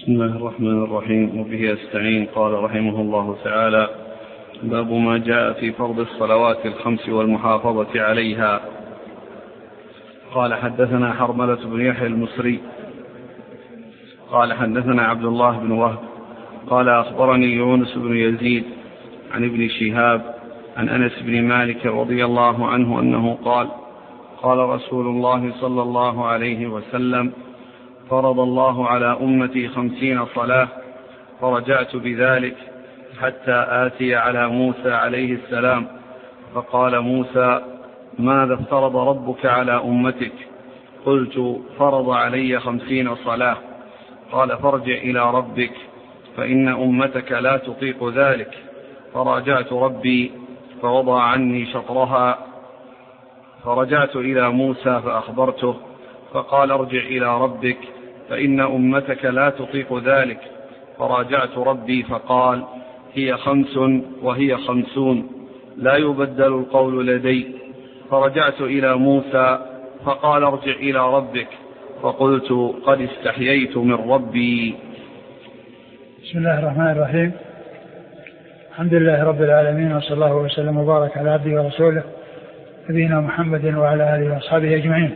بسم الله الرحمن الرحيم، وبه أستعين. قال رحمه الله تعالى: باب ما جاء في فرض الصلوات الخمس والمحافظة عليها. قال: حدثنا حرملة بن يحيى المصري قال: حدثنا عبد الله بن وهب قال: أخبرني يونس بن يزيد عن ابن شهاب عن أنس بن مالك رضي الله عنه أنه قال: قال رسول الله صلى الله عليه وسلم: فرض الله على أمتي 50 صلاة، فرجعت بذلك حتى آتي على موسى عليه السلام، فقال موسى: ماذا افترض ربك على أمتك؟ قلت: فرض علي 50 صلاة. قال: فارجع إلى ربك فإن أمتك لا تطيق ذلك. فراجعت ربي فوضع عني شطرها، فرجعت إلى موسى فأخبرته، فقال: ارجع إلى ربك فإن أمتك لا تطيق ذلك. فراجعت ربي فقال: هي 5 وهي 50 لا يبدل القول لدي. فرجعت إلى موسى فقال: ارجع إلى ربك. فقلت: قد استحييت من ربي. بسم الله الرحمن الرحيم. الحمد لله رب العالمين، وصلى الله وسلم وبارك على عبده ورسوله نبينا محمد وعلى آله وأصحابه أجمعين.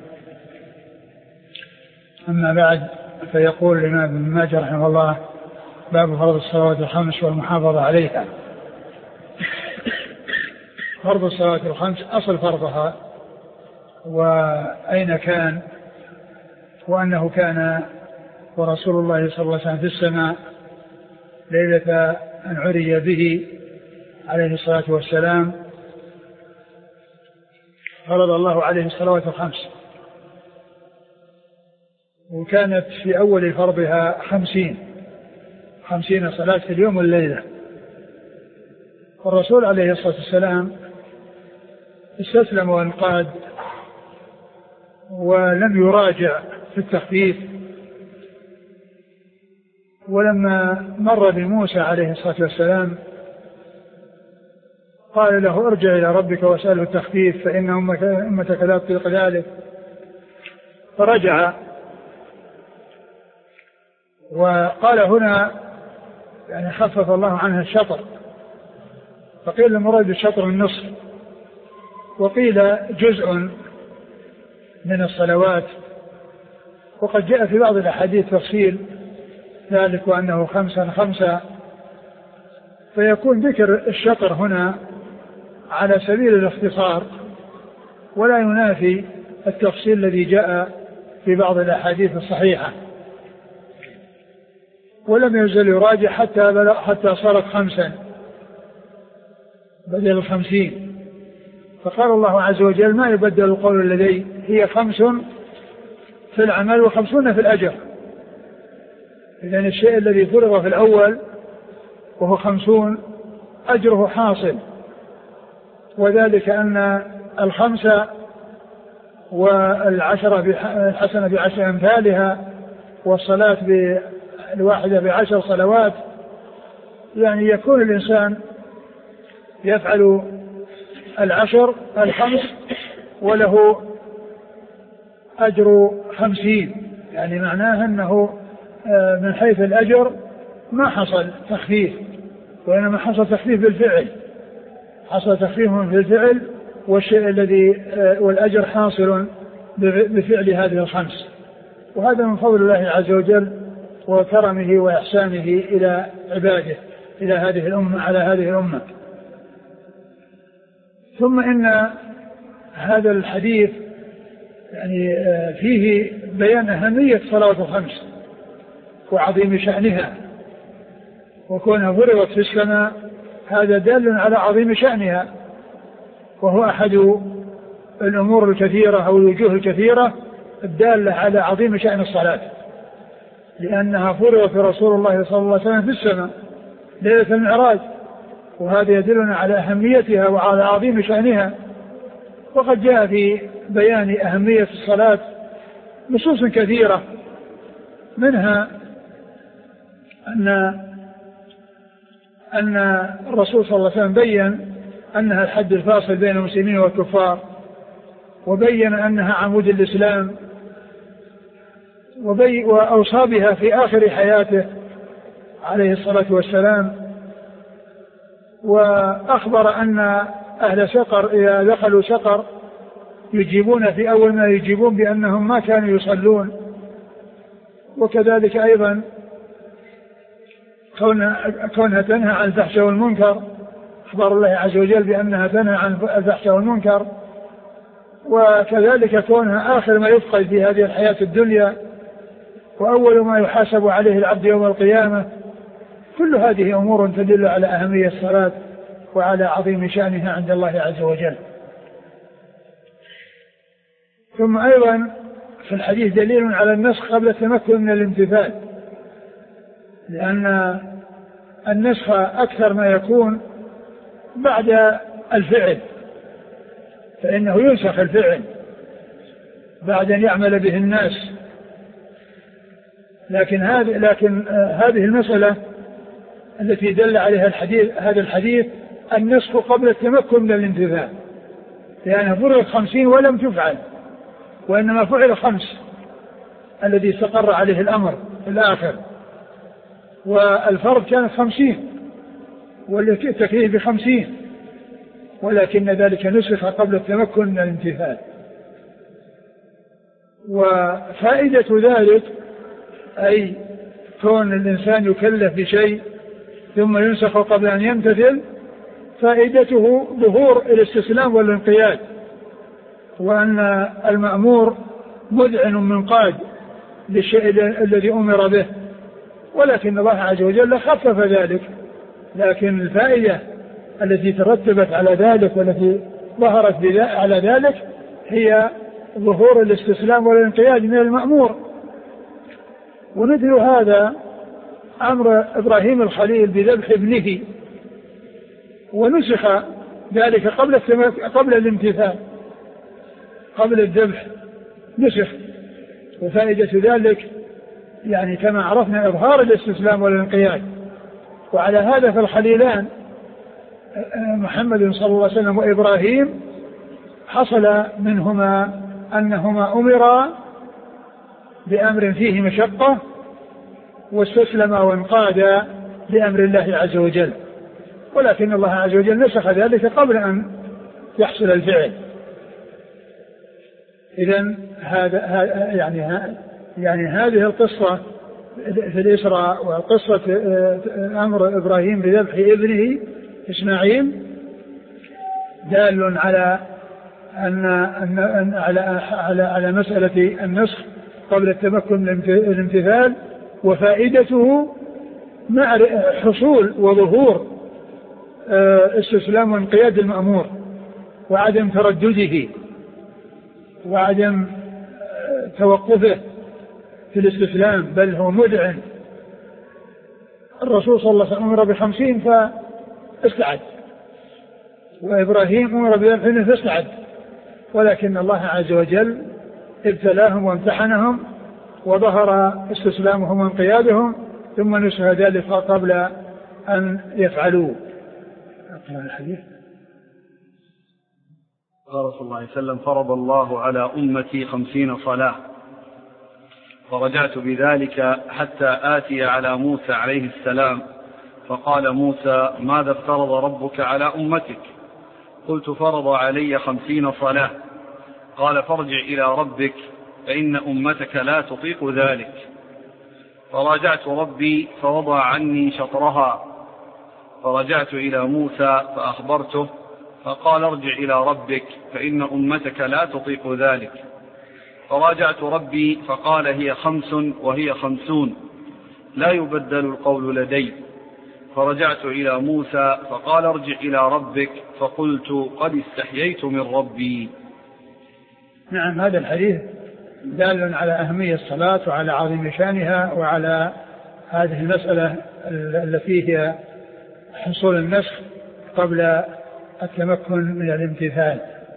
أما بعد، فيقول الإمام ابن ماجه رحمه الله: باب فرض الصلوات الخمس والمحافظة عليها. فرض الصلوات الخمس أصل فرضها وأين كان، وأنه كان ورسول الله صلى الله عليه وسلم في السماء ليلة أن عرج به عليه الصلاة والسلام، فرض الله عليه الصلوات الخمس، وكانت في أول فرضها 50 صلاة في اليوم والليلة. والرسول عليه الصلاة والسلام استسلم وانقاد ولم يراجع في التخفيف. ولما مر بموسى عليه الصلاة والسلام قال له: ارجع إلى ربك واسأله التخفيف فإن أمتك لا تطيق ذلك. فرجع وقال هنا يعني خفف الله عنها الشطر، فقيل المراد بالشطر النصف، وقيل جزء من الصلوات. وقد جاء في بعض الأحاديث تفصيل ذلك وأنه 5 فيكون ذكر الشطر هنا على سبيل الاختصار، ولا ينافي التفصيل الذي جاء في بعض الأحاديث الصحيحة. ولم يزل يراجع حتى صارت 5 بدل 50. فقال الله عز وجل: ما يبدل القول لدي، هي 5 في العمل و50 في الأجر. إذن الشيء الذي فرض في الأول وهو 50 أجره حاصل، وذلك أن 5 والحسنة ب10 أمثالها، والصلاة الواحدة ب10 صلوات. يعني يكون الإنسان يفعل 5 وله أجر 50. يعني معناه أنه من حيث الأجر ما حصل تخفيف، وإنما حصل تخفيف بالفعل، حصل تخفيف بالفعل، والشيء الذي والأجر حاصل بفعل هذه 5. وهذا من فضل الله عز وجل وكرمه وإحسانه إلى عباده، إلى هذه الأمة، على هذه الأمة. ثم إن هذا الحديث يعني فيه بيان أهمية صلاة الخمس وعظيم شأنها، وكونها فرضت في السماء هذا دال على عظيم شأنها، وهو أحد الأمور الكثيرة أو الوجوه الكثيرة الدالة على عظيم شأن الصلاة، لأنها فرضت رسول الله صلى الله عليه وسلم في السماء ليلة المعراج، وهذا يدلنا على أهميتها وعلى عظيم شأنها. وقد جاء في بيان أهمية الصلاة نصوص كثيرة، منها أن الرسول صلى الله عليه وسلم بيّن أنها الحد الفاصل بين المسلمين والكفار، وبيّن أنها عمود الإسلام، وأوصى بها في آخر حياته عليه الصلاة والسلام، وأخبر أن أهل سقر إذا دخلوا سقر يجيبون في أول ما يجيبون بأنهم ما كانوا يصلون. وكذلك أيضا كونها تنهى عن الفحشاء والمنكر، أخبر الله عز وجل بأنها تنهى عن الفحشاء والمنكر. وكذلك كونها آخر ما يفقد في هذه الحياة الدنيا وأول ما يحاسب عليه العبد يوم القيامة. كل هذه أمور تدل على أهمية الصلاة وعلى عظيم شأنها عند الله عز وجل. ثم أيضا في الحديث دليل على النسخ قبل التمكن من الامتثال، لأن النسخ أكثر ما يكون بعد الفعل، فإنه ينسخ الفعل بعد أن يعمل به الناس. لكن هذه المسألة التي دل عليها هذا الحديث النسخ قبل التمكن من الامتثال، لأنه فرض 50 ولم تفعل، وإنما فعل 5 الذي استقر عليه الأمر في الآخر، والفرض كان 50 والتكليف ب50، ولكن ذلك نسخ قبل التمكن من الامتثال. وفائدة ذلك أي كون الإنسان يكلف بشيء ثم ينسخ قبل أن يمتثل، فائدته ظهور الاستسلام والانقياد، وأن المأمور مذعن منقاد للشيء الذي أمر به، ولكن الله عز وجل خفف ذلك. لكن الفائدة التي ترتبت على ذلك والتي ظهرت على ذلك هي ظهور الاستسلام والانقياد من المأمور. ومثل هذا أمر إبراهيم الخليل بذبح ابنه، ونسخ ذلك قبل الامتثال، قبل الذبح نسخ. وفائدة ذلك يعني كما عرفنا إظهار الاستسلام والانقياد. وعلى هذا فالخليلان محمد صلى الله عليه وسلم وإبراهيم حصل منهما أنهما أمرا بأمر فيه مشقة واستسلم وانقاد لأمر الله عز وجل، ولكن الله عز وجل نسخ ذلك قبل أن يحصل الفعل. إذن يعني هذه القصة في الإسراء وقصة أمر إبراهيم بذبح ابنه إسماعيل دال على على مسألة النسخ قبل التمكن من الامتثال، وفائدته مع حصول وظهور استسلام وانقياد المأمور وعدم تردده وعدم توقفه في الاستسلام، بل هو مذعن. الرسول صلى الله عليه وسلم أمر ب50 فاستعد، وإبراهيم أمر ب40 فاستعد، ولكن الله عز وجل ابتلاهم وامتحنهم وظهر استسلامهم وانقيادهم، ثم نسخ ذلك قبل أن يفعلوا. أقرأ الحديث. قال صلى الله عليه وسلم: فرض الله على أمتي 50 صلاة، فرجعت بذلك حتى آتي على موسى عليه السلام، فقال موسى: ماذا افترض ربك على أمتك؟ قلت: فرض علي 50 صلاة. قال: فارجع إلى ربك فإن أمتك لا تطيق ذلك. فراجعت ربي فوضع عني شطرها، فرجعت إلى موسى فأخبرته، فقال: ارجع إلى ربك فإن أمتك لا تطيق ذلك. فراجعت ربي فقال: هي 5 وهي 50 لا يبدل القول لدي. فرجعت إلى موسى فقال: ارجع إلى ربك، فقلت: قد استحييت من ربي. نعم، هذا الحديث دال على أهمية الصلاة وعلى عظيم شأنها وعلى هذه المسألة التي هي حصول النسخ قبل التمكن من الامتثال.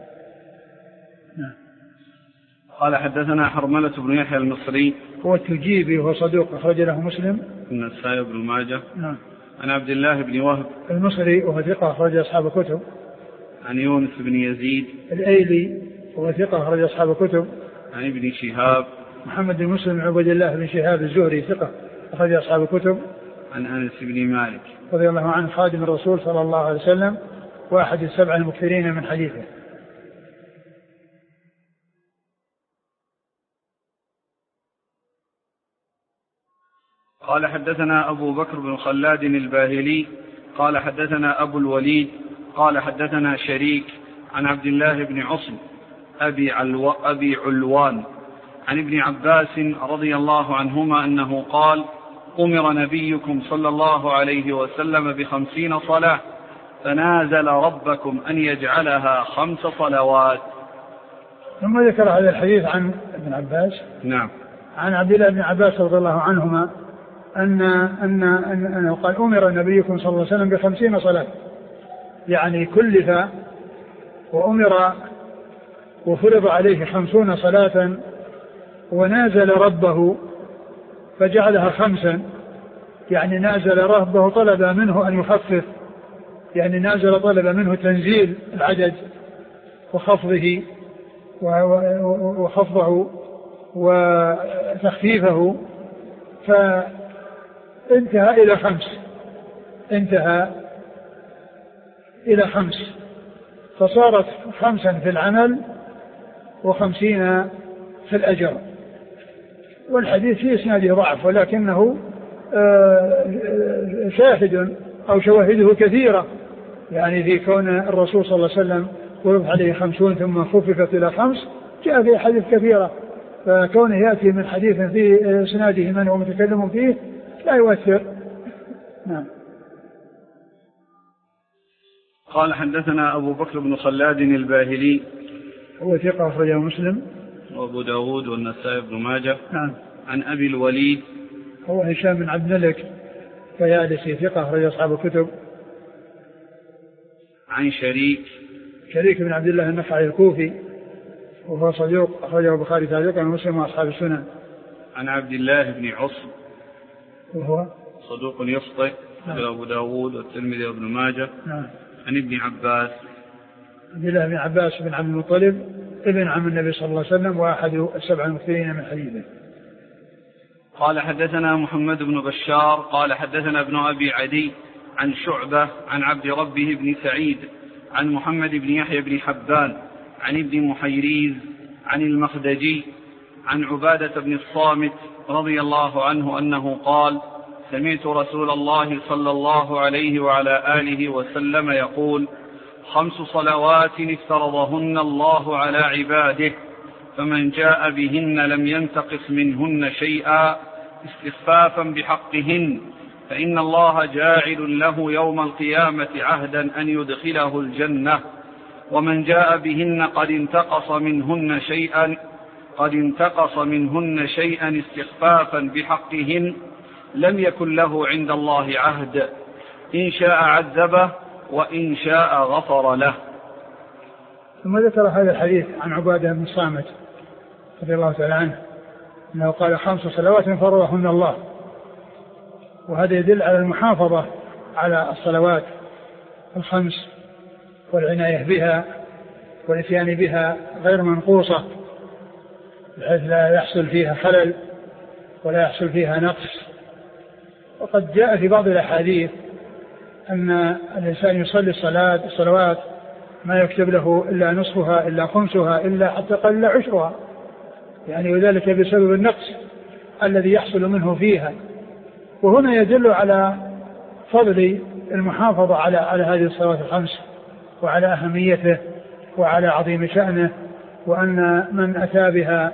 قال: حدثنا حرملة بن يحيى المصري، هو التجيبي وهو صدوق أخرج له مسلم النسائي بن ماجه. نعم. عن عبد الله بن وهب المصري وهو ثقة أخرج أصحاب الكتب. عن يونس بن يزيد الأيلي وهو ثقة أخرج أصحاب الكتب. عن ابن شهاب محمد بن مسلم بن عبد الله بن شهاب الزهري ثقة أخرج أصحاب الكتب. عن أنس بن مالك رضي الله عنه خادم الرسول صلى الله عليه وسلم واحد السبع المكثرين من حديثه. قال حدثنا أبو بكر بن خلاد الباهلي قال حدثنا أبو الوليد قال حدثنا شريك عن عبد الله بن عصم أبي علوان عن ابن عباس رضي الله عنهما أنه قال أمر نبيكم صلى الله عليه وسلم ب50 صلاة فنازل ربكم أن يجعلها 5 صلوات. ثم ذكر هذا الحديث عن ابن عباس. نعم. عن عبد الله بن عباس رضي الله عنهما أنه قال أمر نبيكم صلى الله عليه وسلم ب50 صلاة، يعني كلف وأمر وفرض عليه 50 صلاة ونازل ربه فجعلها 5، يعني نازل ربه طلب منه أن يخفف، يعني نازل طلب منه تنزيل العدد وخفضه وتخفيفه، فانتهى إلى 5 فصارت 5 في العمل و50 في الأجر. والحديث في إسناده ضعف ولكنه شاهد أو شواهده كثيرة، يعني في كون الرسول صلى الله عليه وسلم فرض عليه 50 ثم خففت إلى 5 جاء في حديث كثيرة، فكونه يأتي من حديث في إسناده من هو متكلم فيه لا يؤثر. نعم. قال حدثنا أبو بكر بن خلاد الباهلي هو ثقة أخرجه مسلم وأبو داود والنسائي بن ماجه. نعم. عن أبي الوليد هو هشام بن عبد الملك فيالسي ثقة أخرج أصحاب الكتب. عن شريك بن عبد الله النخعي الكوفي وهو صدوق أخرجه البخاري تعليقا ومسلم وأصحاب السنن. عن عبد الله بن عصم وهو صدوق يخطئ أبو داود والترمذي وابن ماجه. نعم. عن ابن عباس عبد الله بن عباس بن عبد المطلب ابن عم النبي صلى الله عليه وسلم وأحد السبع المكثرين من حديثه. قال حدثنا محمد بن بشار قال حدثنا ابن أبي عدي عن شعبة عن عبد ربه بن سعيد عن محمد بن يحيى بن حبان عن ابن محيريز عن المخدجي عن عبادة بن الصامت رضي الله عنه أنه قال سمعت رسول الله صلى الله عليه وعلى آله وسلم يقول 5 صلوات افترضهن الله على عباده فمن جاء بهن لم ينتقص منهن شيئا استخفافا بحقهن فإن الله جاعل له يوم القيامة عهدا أن يدخله الجنة ومن جاء بهن قد انتقص منهن شيئا استخفافا بحقهن لم يكن له عند الله عهد إن شاء عذبه وإن شاء غفر له. ثم ذكر هذا الحديث عن عبادة بن الصامت رضي الله تعالى عنه أنه قال 5 صلوات فرضهن الله، وهذا يدل على المحافظة على الصلوات 5 والعناية بها والإتيان بها غير منقوصة بحيث لا يحصل فيها خلل ولا يحصل فيها نقص. وقد جاء في بعض الأحاديث أن الإنسان يصلي الصلوات ما يكتب له إلا نصفها إلا خمسها إلا حتى قل عشرها، يعني وذلك بسبب النقص الذي يحصل منه فيها. وهنا يدل على فضل المحافظة على هذه الصلوات 5 وعلى أهميته وعلى عظيم شأنه، وأن من أتى بها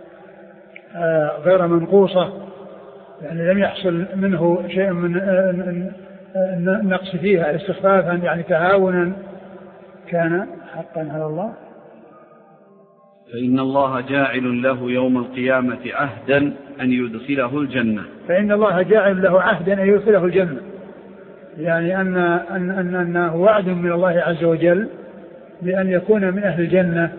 غير منقوصة يعني لم يحصل منه شيء من النقص فيها استخفافا يعني تهاونا كان حقا على الله. فإن الله جاعل له يوم القيامة عهدا أن يدخله الجنة. فإن الله جاعل له عهدا أن يدخله الجنة، يعني أنه وعد من الله عز وجل بأن يكون من أهل الجنة،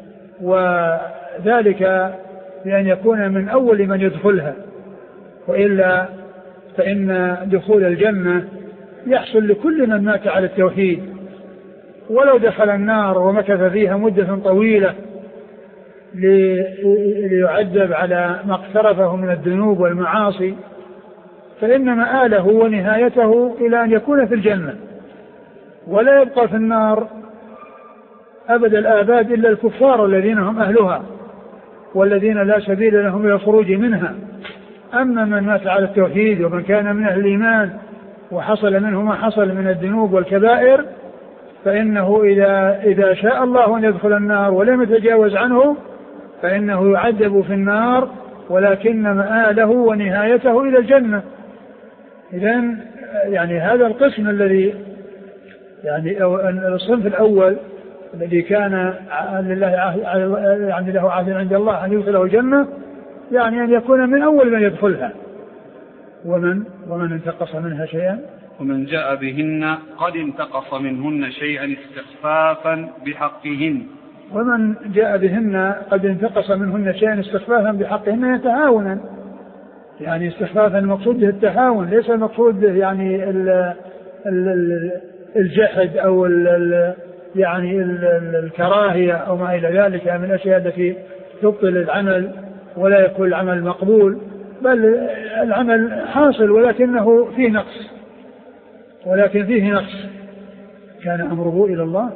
وذلك بأن يكون من أول من يدخلها، وإلا فإن دخول الجنة يحصل لكل من مات على التوحيد، ولو دخل النار ومكث فيها مدة طويلة ليعذب على ما اقترفه من الذنوب والمعاصي، فإن مآله ونهايته إلى أن يكون في الجنة، ولا يبقى في النار أبد الآباد إلا الكفار الذين هم أهلها والذين لا سبيل لهم إلى الخروج منها. أما من مات على التوحيد ومن كان من أهل الإيمان وحصل منه ما حصل من الذنوب والكبائر، فإنه إذا شاء الله أن يدخل النار ولم يتجاوز عنه فإنه يعذب في النار، ولكن مآله ونهايته إلى الجنة. إذن يعني هذا القسم الذي يعني الصنف الأول الذي كان لله يعني له عهد عند الله أن يدخله الجنة، يعني أن يكون من أول من يدخلها. ومن انتقص منها شيئا ومن جاء بهن قد انتقص منهن شيئا استخفافا بحقهن. ومن جاء بهن قد انتقص منهن شيئا استخفافا بحقهن يتهاونا، يعني استخفافا المقصود به التهاون، ليس المقصود يعني الجحد أو يعني الكراهية أو ما إلى ذلك من الأشياء التي تبطل العمل ولا يكون العمل مقبول، بل العمل حاصل ولكنه فيه نقص، ولكن فيه نقص. كان أمره إلى الله.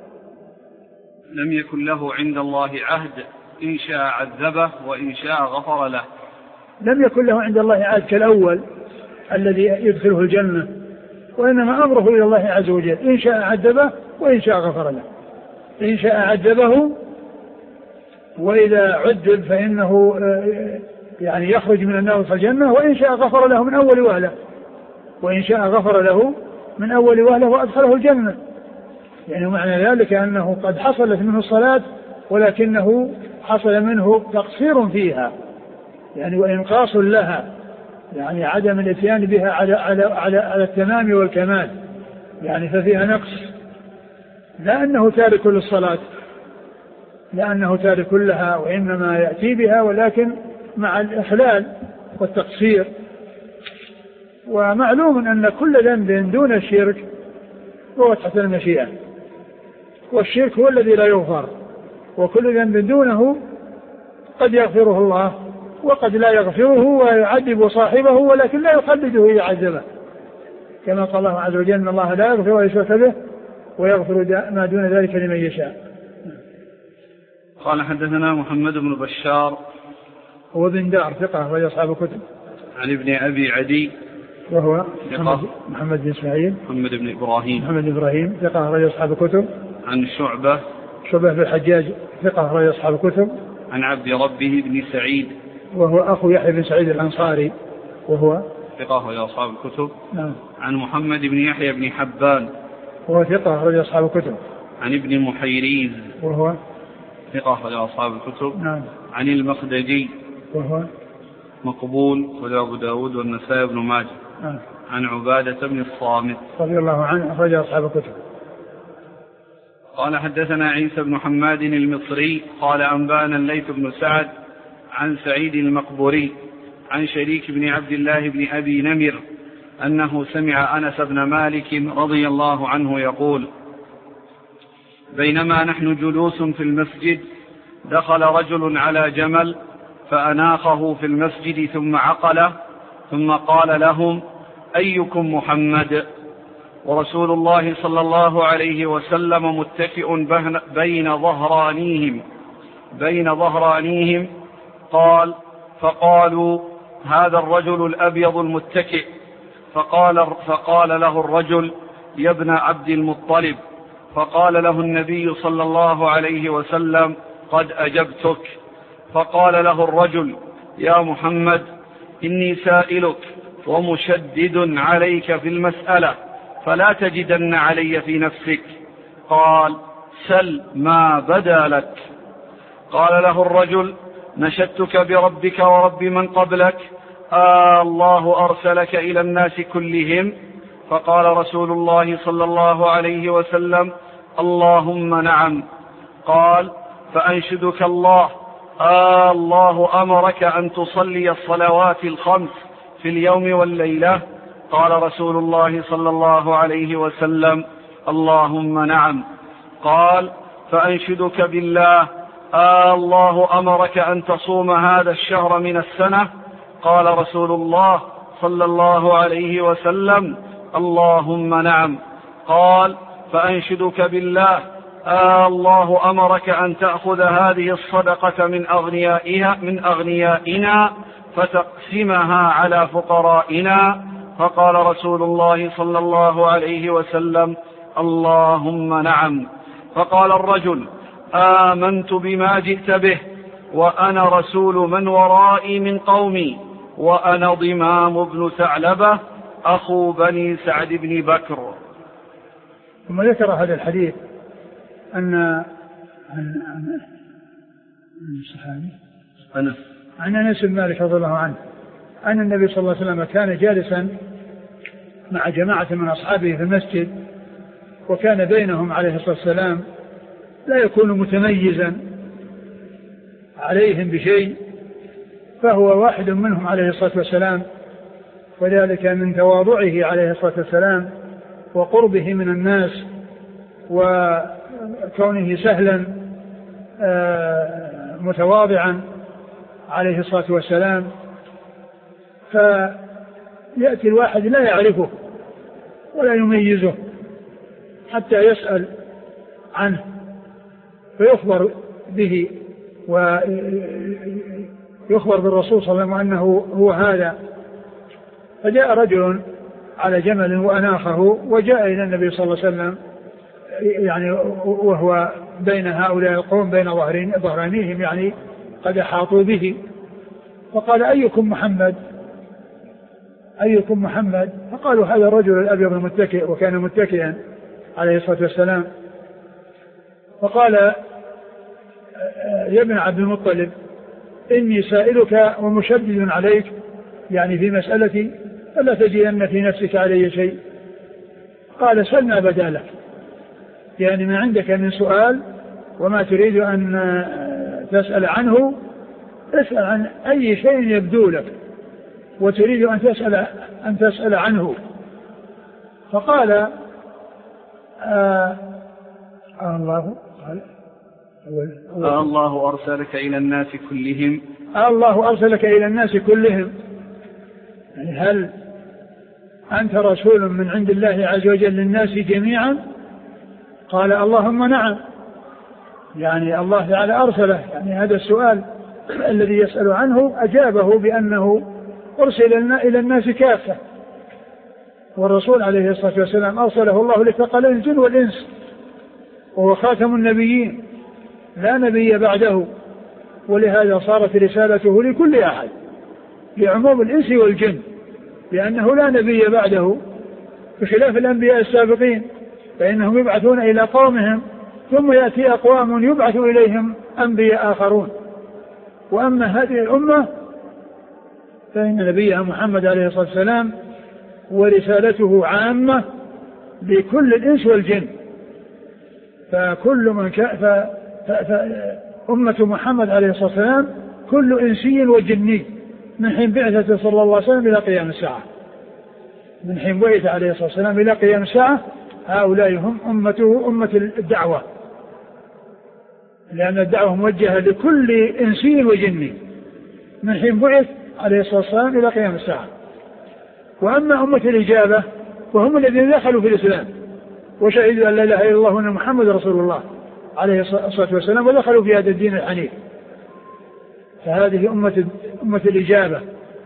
لم يكن له عند الله عهد، إن شاء عذبه وإن شاء غفر له. لم يكن له عند الله عهد كالأول الذي يدخله الجنة، وإنما أمره إلى الله عز وجل، إن شاء عذبه وإن شاء غفر له. إن شاء عذبه، وإذا عذب فإنه يعني يخرج من النار في الجنة، وإن شاء غفر له من أول وهلة، وإن شاء غفر له من أول وهلة وأدخله الجنة. يعني معنى ذلك أنه قد حصلت منه الصلاة ولكنه حصل منه تقصير فيها، يعني وإنقاص لها، يعني عدم الاتيان بها على التمام والكمال، يعني ففيها نقص، لا أنه تارك للصلاة، لأنه تارك لها وإنما يأتي بها، ولكن مع الإخلال والتقصير. ومعلوم أن كل ذنب دون الشرك هو تحت المشيئة، والشرك هو الذي لا يغفر، وكل ذنب دونه قد يغفره الله وقد لا يغفره ويعذب صاحبه، ولكن لا يخلده إذا عذبه، كما قال الله عز وجل إن الله لا يغفر ويشرك به ويغفر ما دون ذلك لمن يشاء. قال حدثنا محمد بن بشار هو بن دار ثقة وهي أصحاب الكتب. عن ابن أبي عدي وهو محمد بن إسماعيل محمد بن إبراهيم ثقة وهي أصحاب الكتب. عن شعبة بن الحجاج ثقة وهي أصحاب الكتب. عن عبد ربه بن سعيد وهو أخو يحيى بن سعيد الأنصاري وهو ثقة وهي أصحاب الكتب. نعم. عن محمد بن يحيى بن حبان وهو ثقة وهي أصحاب الكتب. عن ابن محيريز وهو ثقة وهي أصحاب الكتب. نعم. عن المخدجي وهو مقبول وله أبو داود والنسائي بن ماجه. نعم. عن عبادة بن الصامت رضي الله عنه أخرج أصحاب الكتب. قال حدثنا عيسى بن حماد المصري قال أنبانا الليث بن سعد عن سعيد المقبوري عن شريك بن عبد الله بن أبي نمر أنه سمع أنس بن مالك رضي الله عنه يقول بينما نحن جلوس في المسجد دخل رجل على جمل فأناخه في المسجد ثم عقله ثم قال لهم أيكم محمد؟ ورسول الله صلى الله عليه وسلم متكئ بين ظهرانيهم قال فقالوا هذا الرجل الأبيض المتكئ. فقال له الرجل يا ابن عبد المطلب. فقال له النبي صلى الله عليه وسلم قد أجبتك. فقال له الرجل يا محمد إني سائلك ومشدد عليك في المسألة فلا تجدن علي في نفسك. قال سل ما بدا لك. قال له الرجل نشدتك بربك ورب من قبلك الله أرسلك إلى الناس كلهم؟ فقال رسول الله صلى الله عليه وسلم اللهم نعم. قال فأنشدك الله الله أمرك أن تصلي الصلوات الخمس في اليوم والليلة؟ قال رسول الله صلى الله عليه وسلم اللهم نعم. قال فأنشدك بالله الله أمرك أن تصوم هذا الشهر من السنة؟ قال رسول الله صلى الله عليه وسلم: اللهم نعم. قال: فأنشدك بالله، الله أمرك أن تأخذ هذه الصدقة من أغنيائنا فتقسمها على فقرائنا؟ فقال رسول الله صلى الله عليه وسلم: اللهم نعم. فقال الرجل: آمنت بما جئت به، وأنا رسول من ورائي من قومي، وأنا ضمام بن ثعلبة أخو بني سعد بن بكر. ثم ذكر هذا الحديث عن الصحابي عن أنس بن مالك رضي الله عنه أن النبي صلى الله عليه وسلم كان جالسا مع جماعة من أصحابه في المسجد، وكان بينهم عليه الصلاة والسلام لا يكون متميزا عليهم بشيء، فهو واحد منهم عليه الصلاة والسلام، وذلك من تواضعه عليه الصلاة والسلام وقربه من الناس وكونه سهلا متواضعا عليه الصلاة والسلام. فيأتي الواحد لا يعرفه ولا يميزه حتى يسأل عنه فيخبر به ويخبر بالرسول صلى الله عليه وسلم أنه هو هذا. فجاء رجل على جمل وأناخه وجاء إلى النبي صلى الله عليه وسلم، يعني وهو بين هؤلاء القوم بين ظهرانيهم، يعني قد أحاطوا به، فقال: أيكم محمد؟ فقالوا: هذا الرجل الأبيض المتكئ، وكان متكئا عليه الصلاة والسلام. فقال: يا ابن عبد المطلب، إني سائلك ومشدد عليك، يعني في مسألتي، فلا تجدن في نفسك علي شيء. قال: سلنا بدالك، يعني ما عندك من سؤال وما تريد أن تسأل عنه، اسأل عن أي شيء يبدو لك وتريد أن تسأل عنه. فقال: الله أرسلك إلى الناس كلهم. الله أرسلك إلى الناس كلهم، يعني هل أنت رسول من عند الله عز وجل للناس جميعا؟ قال: اللهم نعم، يعني الله تعالى أرسله، يعني هذا السؤال الذي يسأل عنه أجابه بأنه أرسل إلى الناس كافة، والرسول عليه الصلاة والسلام أرسله الله لثقلي الجن والإنس، وهو خاتم النبيين لا نبي بعده، ولهذا صارت رسالته لكل أحد لعموم الإنس والجن، لأنه لا نبي بعده بخلاف الأنبياء السابقين، فإنهم يبعثون إلى قومهم ثم يأتي أقوام يبعث إليهم أنبياء آخرون. وأما هذه الأمة فإن نبيها محمد عليه الصلاة والسلام ورسالته عامة لكل الإنس والجن، فكل من أمة محمد عليه الصلاة والسلام كل إنسي وجني من حين بعثته صلى الله عليه وسلم إلى قيام الساعة، من حين بعث عليه الصلاة والسلام إلى قيام الساعة، هؤلاء هم أمته أمة الدعوة، لأن الدعوة موجهة لكل إنسي وجني من حين بعث عليه الصلاة والسلام إلى قيام الساعة. وأما أمة الإجابة وهم الذين دخلوا في الإسلام وشهدوا أن لا إله إلا الله وأن محمد رسول الله عليه الصلاة والسلام ودخلوا في هذا الدين الحنيف، فهذه أمة الإجابة.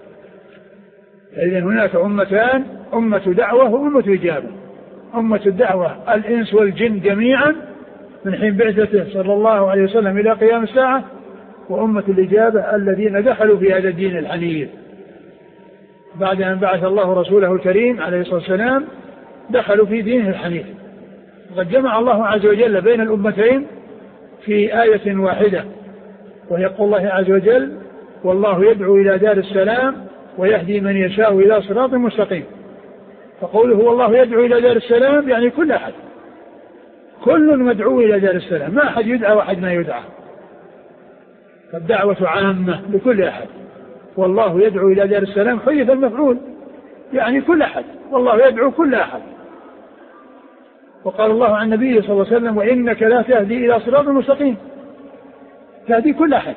إذن هناك أمتان، أمة دعوة وأمة إجابة. أمة الدعوة الإنس والجن جميعا من حين بعثته صلى الله عليه وسلم إلى قيام الساعة، وأمة الإجابة الذين دخلوا في هذا الدين الحنيف بعد أن بعث الله رسوله الكريم عليه الصلاة والسلام، دخلوا في دينه الحنيف. وقد جمع الله عز وجل بين الأمتين في آية واحدة، وهي قول الله عز وجل: والله يدعو إلى دار السلام ويهدي من يشاء إلى صراط مستقيم. فقوله والله يدعو إلى دار السلام يعني كل أحد، كل مدعو إلى دار السلام، ما أحد يدعى وأحد ما يدعى، فالدعوة عامة لكل أحد. والله يدعو إلى دار السلام حيث المفعول، يعني كل أحد، والله يدعو كل أحد. وقال الله عن النبي صلى الله عليه وسلم: وإنك لا تهدي إلى صراط مستقيم، تهدي كل أحد.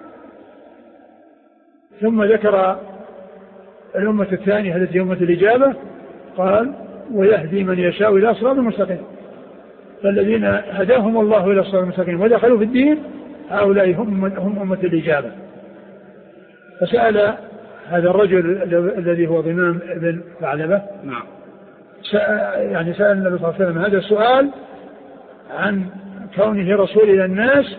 ثم ذكر الأمة الثانية التي أمة الإجابة، قال ويهدي من يشاء إلى صراط مستقيم. فالذين هداهم الله إلى صراط مستقيم ودخلوا في الدين هؤلاء هم أمة الإجابة. فسأل هذا الرجل الذي هو ضمام بن ثعلبة نعم يعني سأل النبي صلى الله عليه وسلم هذا السؤال عن كونه رسول إلى الناس،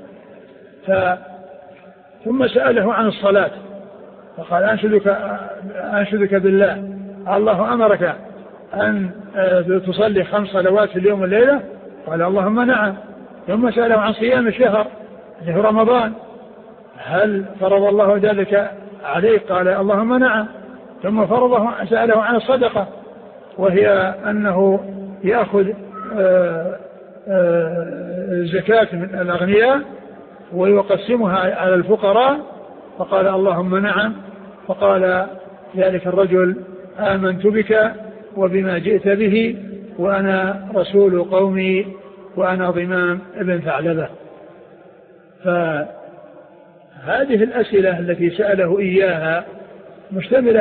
ثم سأله عن الصلاة فقال أنشدك بالله الله أمرك أن تصلي 5 صلوات في اليوم والليلة؟ قال اللهم نعم. ثم سأله عن صيام الشهر اللي هو رمضان، هل فرض الله ذلك عليه؟ قال اللهم نعم. ثم سأله عن الصدقة وهي أنه يأخذ الزكاة من الأغنياء ويقسمها على الفقراء، فقال اللهم نعم. فقال ذلك الرجل آمنت بك وبما جئت به وأنا رسول قومي وأنا ضمام ابن ثعلبة. فهذه الأسئلة التي سأله إياها مشتملة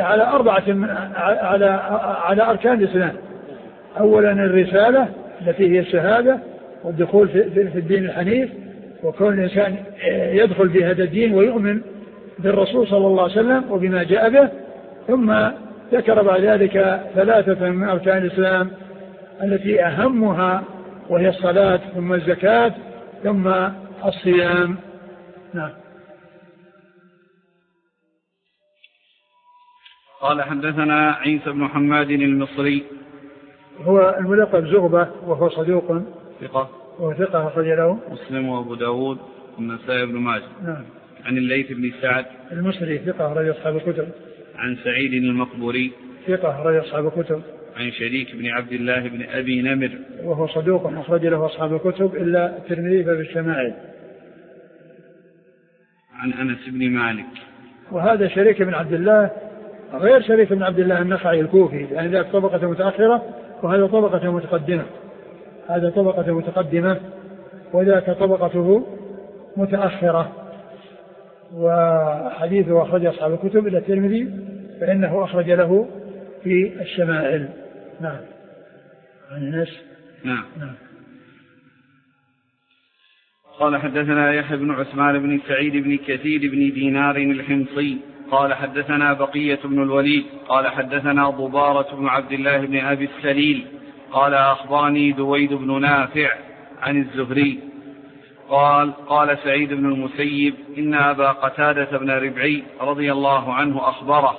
على أركان الإسلام. أولا الرسالة التي هي الشهادة والدخول في الدين الحنيف، وكون الإنسان يدخل في هذا الدين ويؤمن بالرسول صلى الله عليه وسلم وبما جاء به. ثم ذكر بعد ذلك 3 من أركان الإسلام التي أهمها وهي الصلاة ثم الزكاة ثم الصيام. نعم. قال حدثنا عيسى بن حماد المصري هو الملقب زغبة وهو صدوق ثقة أخرج له مسلم وأبو داود والنسائي بن ماجه. نعم. عن الليث بن سعد المصري ثقة أخرج أصحاب الكتب. عن سعيد المقبوري ثقة أخرج أصحاب الكتب. عن شريك بن عبد الله بن أبي نمر وهو صدوق أخرج له أصحاب الكتب إلا الترمذي في الشمائل. عن أنس بن مالك. وهذا شريك بن عبد الله غير شريك بن عبد الله النخعي الكوفي، لأن ذاك طبقة متأخرة وهذا طبقة متقدمة. هذا طبقة متقدمة وذاك طبقته متأخرة. وحديثه أخرج أصحاب الكتب إلى الترمذي فإنه أخرج له في الشمائل. نعم. عن الناس. نعم. قال حدثنا يحيى بن عثمان بن سعيد بن كثير بن دينار الحمصي قال حدثنا بقية بن الوليد قال حدثنا ضبارة بن عبد الله بن أبي السليل قال أخبرني دويد بن نافع عن الزهري قال سعيد بن المسيب إن أبا قتادة بن ربعي رضي الله عنه أخبره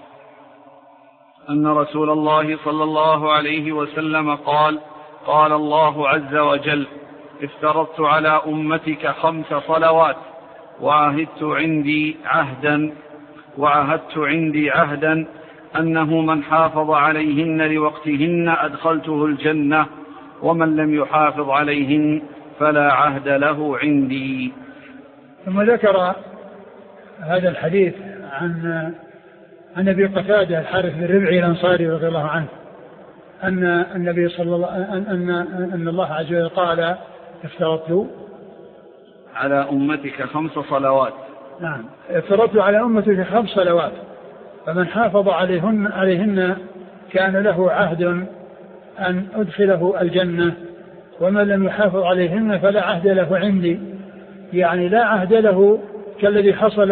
أن رسول الله صلى الله عليه وسلم قال الله عز وجل افترضت على أمتك 5 صلوات وعهدت عندي عهدا أنه من حافظ عليهن لوقتهن أدخلته الجنة ومن لم يحافظ عليهن فلا عهد له عندي. ثم ذكر هذا الحديث عن أبي قتادة الحارث بن ربعي الأنصاري رضي الله عنه أن النبي صلى الله أن الله عز وجل قال افترضت على أمتك 5 صلوات. نعم. افترضت على أمتك 5 صلوات فمن حافظ عليهن كان له عهد أن أدخله الجنة ومن لم يحافظ عليهن فلا عهد له عندي. يعني لا عهد له كالذي حصل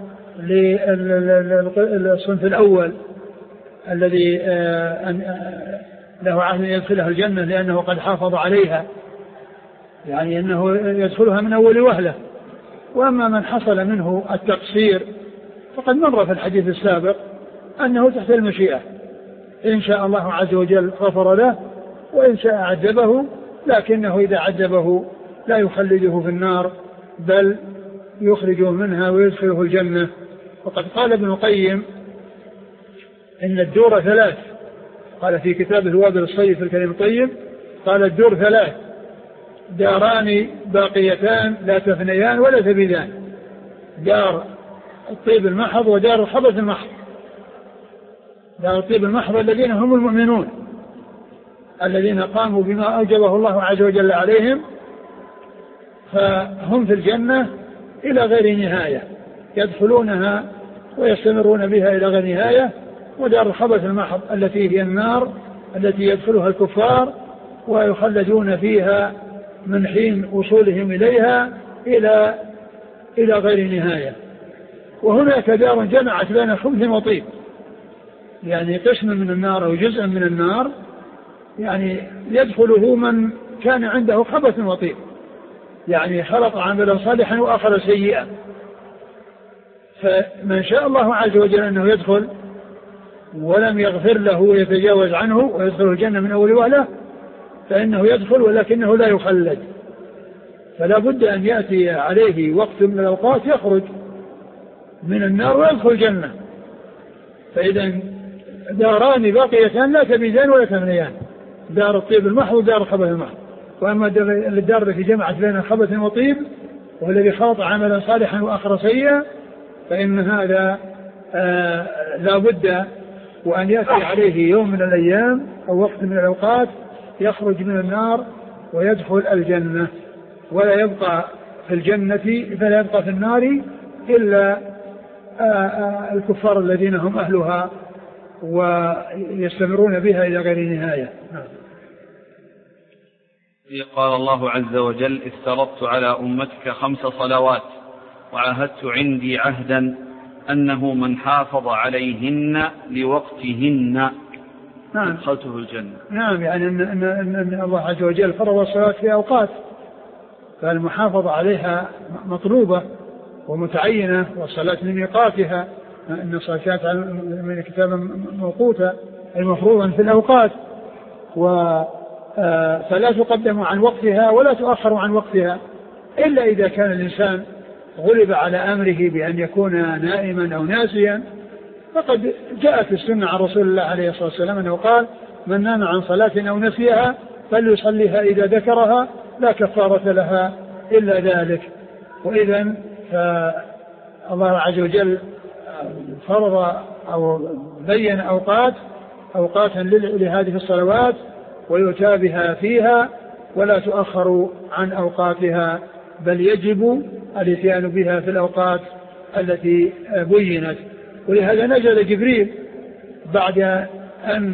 للصنف الأول الذي له عهد يدخله الجنة لأنه قد حافظ عليها، يعني أنه يدخلها من أول وهلة. وأما من حصل منه التقصير فقد مر في الحديث السابق أنه تحت المشيئة، إن شاء الله عز وجل غفر له وإن شاء عذبه، لكنه إذا عذبه لا يخلده في النار بل يخرجه منها ويدخله الجنة. وقد قال ابن القيم إن الدور 3، قال في كتابه وابل الصيف في الكلم الطيب قال الدور 3، داران باقيتان لا تفنيان ولا تبيدان، دار الطيب المحض ودار الخبث المحض. دار الطيب المحض الذين هم المؤمنون الذين قاموا بما أوجبه الله عز وجل عليهم فهم في الجنة، إلى غير نهاية، يدخلونها ويستمرون بها إلى غير نهاية. ودار الخبث المحض التي هي النار التي يدخلها الكفار ويخلدون فيها من حين وصولهم إليها إلى غير نهاية. وهناك دار جمعت بين خبث وطيب، يعني قسم من النار أو جزء من النار يعني يدخله من كان عنده خبث وطيب، يعني خلق عملا صالحا وآخر سيئا، فمن شاء الله عز وجل أنه يدخل ولم يغفر له ويتجاوز عنه ويدخل الجنة من أول وهلة فإنه يدخل ولكنه لا يخلد، فلا بد أن يأتي عليه وقت من الأوقات يخرج من النار ويدخل الجنة. فإذا داران باقيتان لا تبيدان ولا تمنيان، دار الطيب المحض ودار الخبث المحض. وأما الدار التي جمعت بين خبث وطيب والذي خلط عملا صالحا وآخر سيئا فإن هذا لا بد وأن يأتي عليه يوم من الأيام أو وقت من الأوقات يخرج من النار ويدخل الجنة، ولا يبقى في الجنة فلا يبقى في النار إلا الكفار الذين هم أهلها ويستمرون بها إلى غير نهاية. قال الله عز وجل: افترضت على أمتك 5 صلوات وعاهدت عندي عهدا أنه من حافظ عليهن لوقتهن أدخلته الجنة. نعم، يعني أن الله عز وجل فرض الصلاة في أوقات، فالمحافظة عليها مطلوبة ومتعينة، والصلاة لميقاتها، أن الصلاة من كتابا موقوتا أي مفروضا في الأوقات، فلا تقدم عن وقتها ولا تؤخر عن وقتها إلا إذا كان الإنسان غلب على أمره بأن يكون نائما أو ناسيا، فقد جاءت السنة عن رسول الله عليه الصلاة والسلام أنه قال: من نام عن صلاة أو نسيها فليصليها إذا ذكرها لا كفارة لها إلا ذلك. وإذن فالله عز وجل فرض أو بين أوقاتا لهذه الصلوات ويؤتى بها فيها ولا تؤخر عن أوقاتها، بل يجب الاتيان بها في الأوقات التي بينت. ولهذا نزل جبريل بعد أن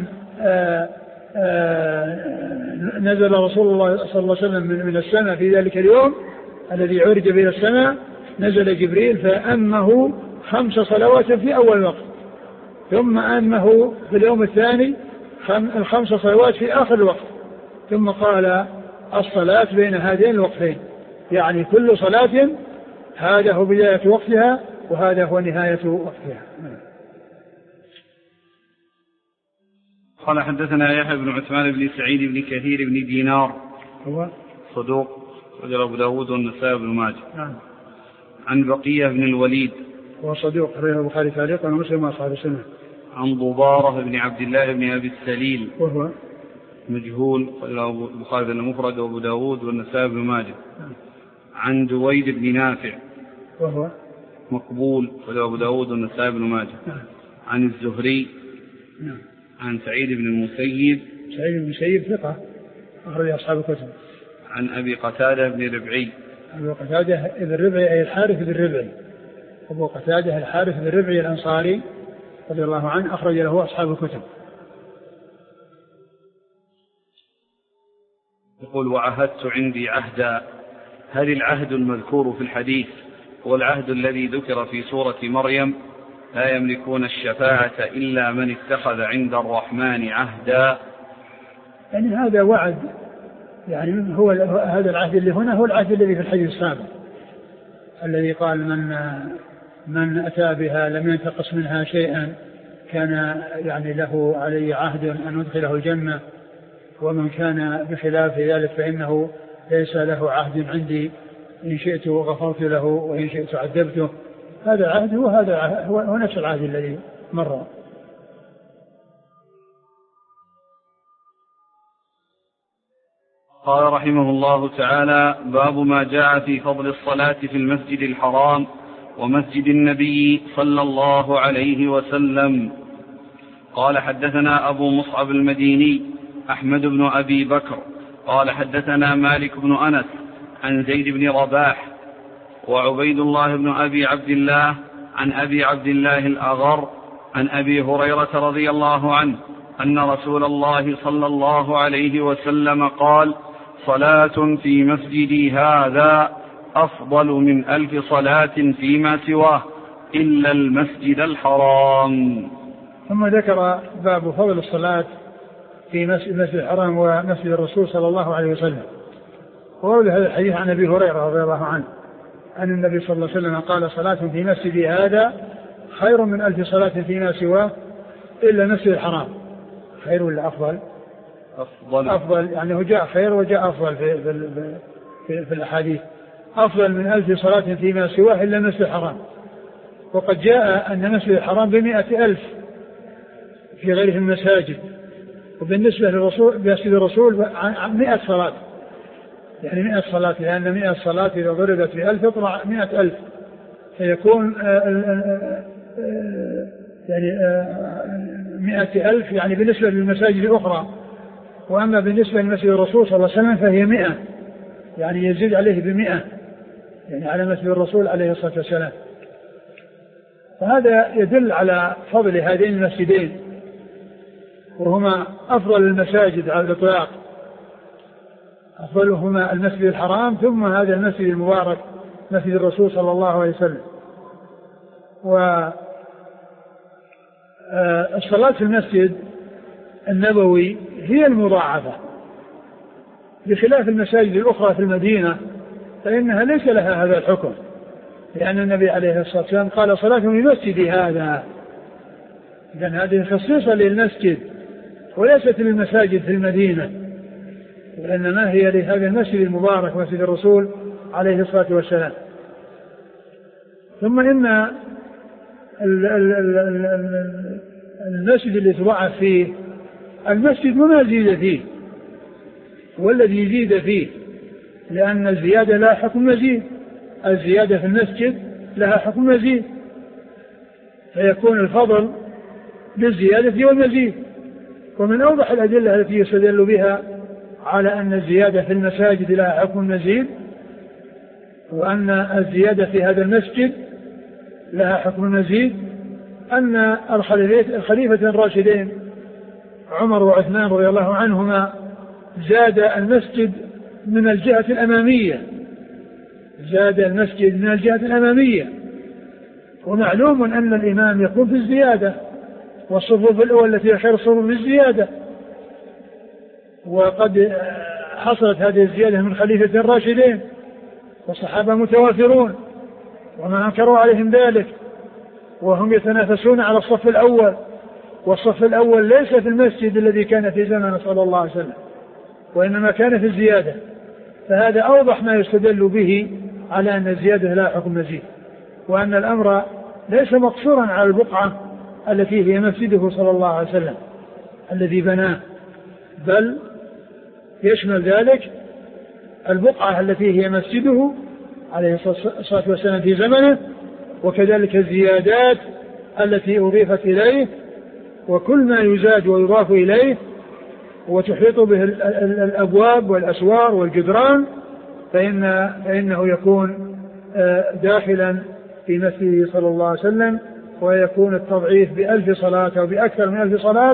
نزل رسول الله صلى الله عليه وسلم من السماء في ذلك اليوم الذي عرج به السماء، نزل جبريل فأمه 5 صلوات في أول وقت، ثم أمه في اليوم الثاني 5 صلوات في آخر الوقت، ثم قال: الصلاة بين هذين الوقتين، يعني كل صلاة هذا هو بداية وقتها وهذا هو نهاية وقتها. قال: حدثنا يحيى بن عثمان بن سعيد بن كثير بن دينار هو صدوق رجل أبو داود والنسائي بن ماجه. نعم. عن بقية بن الوليد هو صدوق رواه البخاري تعليقا ومسلم وأصحاب السنة. عن ضبارة بن عبد الله بن أبي السليل وهو مجهول البخاري المفرد وأبو داود والنسائي بن ماجه. عن دويد بن نافع وهو مقبول وأبو داود والنسائي بن ماجه. عن الزهري عن سعيد بن المسيب ثقة أخرج أصحاب الكتب. عن أبي قتادة بن ربعي. أبو قتادة بن ربعي أي الحارث بن ربعي، أبو قتادة الحارث بن ربعي الأنصاري رضي الله عنه، أخرج له أصحاب الكتب. يقول: وعهدت عندي عهدا. هل العهد المذكور في الحديث هو العهد الذي ذكر في سورة مريم: لا يملكون الشفاعة إلا من اتخذ عند الرحمن عهدا؟ يعني هذا وعد، يعني هو هذا العهد اللي هنا هو العهد الذي في الحديث السابق الذي قال: من أتى بها لم ينتقص منها شيئا كان يعني له علي عهد أن أدخله الجنة، ومن كان بخلاف ذلك فإنه ليس له عهد عندي، إن شئت غفرت له وإن شئت عذبته. هذا العهد هو نفس العهد الذي مر. قال رحمه الله تعالى: باب ما جاء في فضل الصلاة في المسجد الحرام ومسجد النبي صلى الله عليه وسلم. قال: حدثنا أبو مصعب المديني أحمد بن أبي بكر قال: حدثنا مالك بن أنس عن زيد بن رباح وعبيد الله بن أبي عبد الله عن أبي عبد الله الأغر عن أبي هريرة رضي الله عنه أن رسول الله صلى الله عليه وسلم قال: صلاة في مسجدي هذا أفضل من 1000 صلاة فيما سواه إلا المسجد الحرام. ثم ذكر باب فضل الصلاة في مسجد الحرام ومسجد الرسول صلى الله عليه وسلم. وقول هذا الحديث عن أبي هريرة رضي الله عنه أن النبي صلى الله عليه وسلم قال: صلاة في مسجد هذا خير من 1000 صلاة فيما سواه إلا مسجد الحرام. خير ولا أفضل؟ أفضل، يعني هو جاء خير وجاء أفضل في الأحاديث. أفضل من 1000 صلاة فيما سواه إلا مسجد الحرام. وقد جاء أن مسجد الحرام ب100,000 في غيره المساجد. وبالنسبة للرسول مسجد الرسول عن 100 صلاة، يعني 100 صلاة، لأن 100 صلاة إذا ضربت ب1000 يطلع 100,000، فيكون يعني 100,000 يعني بالنسبة للمساجد الأخرى. وأما بالنسبة لمسجد الرسول صلى الله عليه وسلم فهي 100، يعني يزيد عليه ب100، يعني على مسجد الرسول عليه الصلاة والسلام. فهذا يدل على فضل هذين المسجدين، وهما أفضل المساجد على الإطلاق. أفضلهما المسجد الحرام، ثم هذا المسجد المبارك مسجد الرسول صلى الله عليه وسلم. والصلاة في المسجد النبوي هي المضاعفة، بخلاف المساجد الأخرى في المدينة فإنها ليس لها هذا الحكم، لأن النبي عليه الصلاة والسلام قال: صلاة في مسجد هذا. إذن هذه خصيصة للمسجد وليست للمساجد في المدينة، وإنما هي لهذا المسجد المبارك مسجد الرسول عليه الصلاة والسلام. ثم إن المسجد اللي تضاعف فيه المسجد وما زيد فيه، والذي يزيد فيه، لأن الزيادة لها حكم مزيد. الزيادة في المسجد لها حكم مزيد، فيكون الفضل بالزيادة والمزيد. ومن أوضح الأدلة التي يستدل بها على أن الزيادة في المساجد لها حكم مزيد، وأن الزيادة في هذا المسجد لها حكم مزيد، أن الخليفة الراشدين عمر وعثمان رضي الله عنهما زاد المسجد من الجهة الأمامية، زاد المسجد من الجهة الأمامية. ومعلوم أن الإمام يكون في الزيادة، والصفوف الأول التي خير الصفوف في الزيادة. وقد حصلت هذه الزيادة من خليفة الراشدين، والصحابة متوافرون وما أنكروا عليهم ذلك، وهم يتنافسون على الصف الأول، والصف الأول ليس في المسجد الذي كان في زمن صلى الله عليه وسلم، وإنما كان في الزيادة. فهذا أوضح ما يستدل به على أن الزيادة لا حكم مزيد، وأن الأمر ليس مقصورا على البقعة التي هي مسجده صلى الله عليه وسلم الذي بناه، بل يشمل ذلك البقعة التي هي مسجده عليه الصلاة والسلام في زمنه، وكذلك الزيادات التي أضيفت إليه، وكل ما يزاد ويضاف إليه وتحيط به الأبواب والأسوار والجدران فإنه يكون داخلا في مسجده صلى الله عليه وسلم، ويكون التضعيف ب1000 صلاة أو بأكثر من 1000 صلاة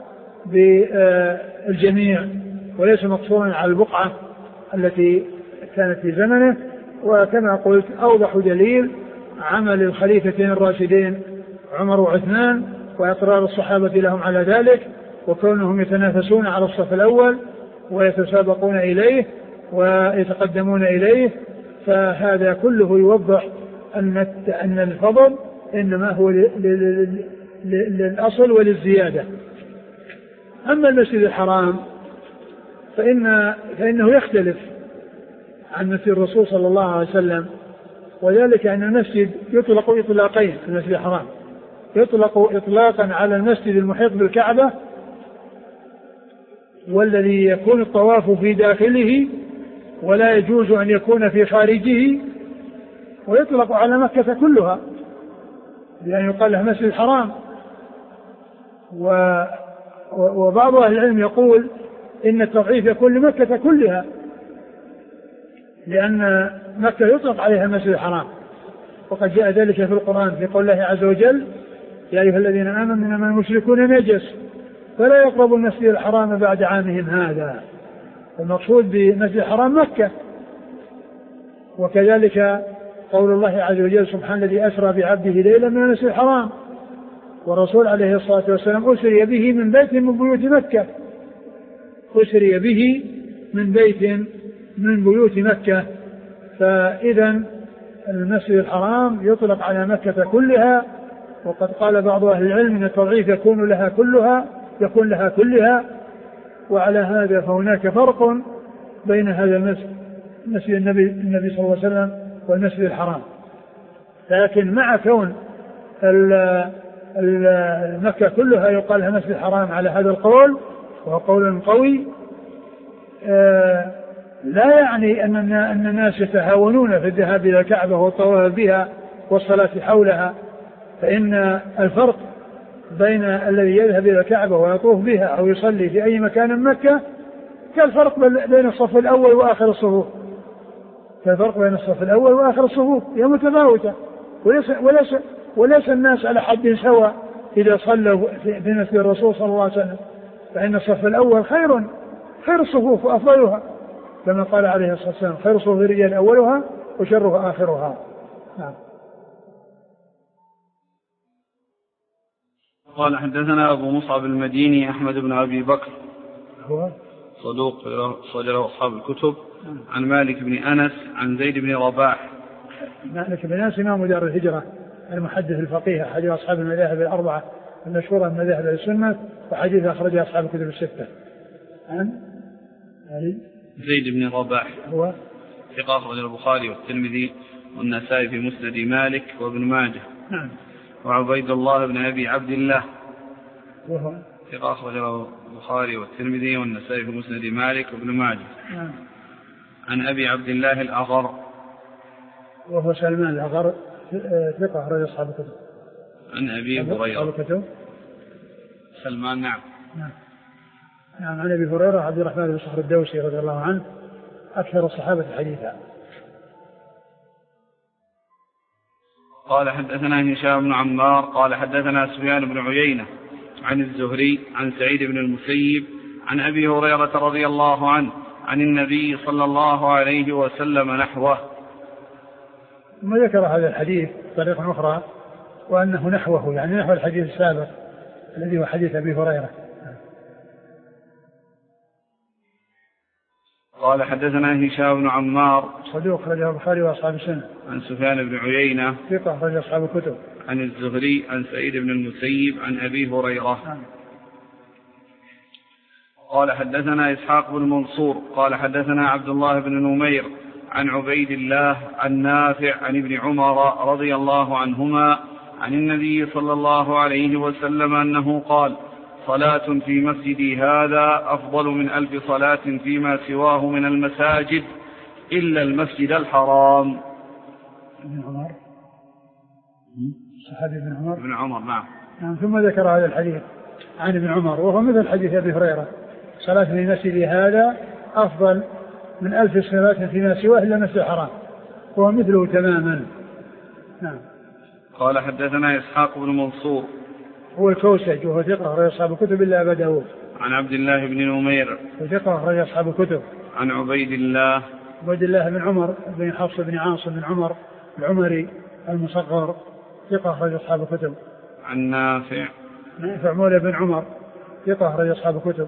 بالجميع، وليس مقصورا على البقعة التي كانت في زمنه. وكما قلت أوضح دليل عمل الخليفتين الراشدين عمر وعثمان وإقرار الصحابة لهم على ذلك، وكونهم يتنافسون على الصف الأول ويتسابقون إليه ويتقدمون إليه، فهذا كله يوضح أن الفضل إنما هو للأصل وللزيادة. أما المسجد الحرام فإنه يختلف عن مسجد الرسول صلى الله عليه وسلم، وذلك أن المسجد يطلق إطلاقين. المسجد الحرام يطلق إطلاقا على المسجد المحيط بالكعبة والذي يكون الطواف في داخله ولا يجوز أن يكون في خارجه، ويطلق على مكة كلها لأن يقال له مسجد الحرام. وبعض أهل العلم يقول إن التضعيف يكون لمكة كلها، لأن مكة يطلق عليها المسجد الحرام، وقد جاء ذلك في القرآن في قول الله عز وجل: يا أيها الذين آمنوا إنما المشركون نجس فلا يقربوا المسجد الحرام بعد عامهم هذا. المقصود بالمسجد الحرام مكة. وكذلك قول الله عز وجل: سبحان الذي أسرى بعبده ليلا من المسجد الحرام، والرسول عليه الصلاة والسلام أسري به من بيت من بيوت مكة، أسري به من بيت من بيوت مكة. فإذا المسجد الحرام يطلق على مكة كلها، وقد قال بعض أهل العلم أن التضعيف يكون لها كلها. وعلى هذا فهناك فرق بين هذا مسجد النبي صلى الله عليه وسلم والمسجد الحرام. لكن مع كون مكة كلها يقال لها مسجد الحرام على هذا القول، وهو قول قوي، لا يعني أن الناس يتهاونون في الذهاب إلى الكعبة والطواف بها والصلاة حولها. فإن الفرق بين الذي يذهب إلى الكعبة ويطوف بها أو يصلي في أي مكان من مكة كالفرق بين الصف الأول وآخر الصفوف، هي متفاوتة، وليس الناس على حد سواء إذا صلوا في مسجد الرسول صلى الله عليه وسلم، فإن الصف الأول خير الصفوف وأفضلها، كما قال عليه الصلاة والسلام: خير صفوف الرجال أولها وشرها آخرها. نعم. قال: حدثنا أبو مصعب المديني أحمد بن أبي بكر، هو صدوق صدره أصحاب الكتب، عن مالك بن أنس عن زيد بن رباح. مالك بن أنس إمام دار الهجرة المحدث الفقيه، أحد أصحاب المذاهب الأربعة المشهورة من مذاهب السنة، وحديث أخرجه أصحاب الكتب الستة. عن زيد بن رباح هو ثقة، أخرج البخاري والترمذي والنسائي في مسند مالك وابن ماجه. نعم. وعبيد الله بن أبي عبد الله وهو ثقة، أخرج البخاري والترمذي والنسائي في مسند مالك وابن ماجه. نعم. عن أبي عبد الله الأغر وهو سلمان الأغر ثقة، أخرج أصحاب الكتب. عن أبي هريرة سلمان. نعم. نعم. عن أبي هريرة عبد الرحمن بن صخر الدوسي رضي الله عنه، أكثر الصحابة حديثا. قال: حدثنا هشام بن عمار قال: حدثنا سفيان بن عيينة عن الزهري عن سعيد بن المسيب عن أبي هريرة رضي الله عنه عن النبي صلى الله عليه وسلم نحوه. ثم ذكر هذا الحديث بطريقة أخرى، وأنه نحوه، يعني نحو الحديث السابق الذي هو حديث أبي هريرة. قال: حدثنا هشام بن عمار صدوق، أخرجه البخاري وأصحاب السنة. عن سفيان بن عيينة ثقة، أخرج أصحاب الكتب. عن الزهري عن سعيد بن المسيب عن أبي هريرة. قال: حدثنا إسحاق بن منصور قال: حدثنا عبد الله بن نمير عن عبيد الله عن نافع عن ابن عمر رضي الله عنهما عن النبي صلى الله عليه وسلم أنه قال: صلاة في مسجدي هذا أفضل من 1000 صلاة فيما سواه من المساجد إلا المسجد الحرام. ابن عمر، صحابي ابن عمر. نعم. ثم ذكر هذا الحديث عن ابن عمر، وهو مثل حديث أبي هريرة: صلاة في مسجدي هذا أفضل من 1000 صلاة فيما سواه إلا المسجد الحرام، وهو مثله تماما. نعم. قال: حدثنا إسحاق بن منصور هو الكوسج، وهو ثقة، أخرج أصحاب الكتب إلا أبا داود. عن عبد الله بن نمير ثقة، أخرج أصحاب الكتب. عن عبيد الله بن عمر بن حفص بن عاصم بن عمر العمري المصغر، ثقة، أخرج أصحاب الكتب. عن نافع مولى بن عمر، ثقة، أخرج أصحاب الكتب.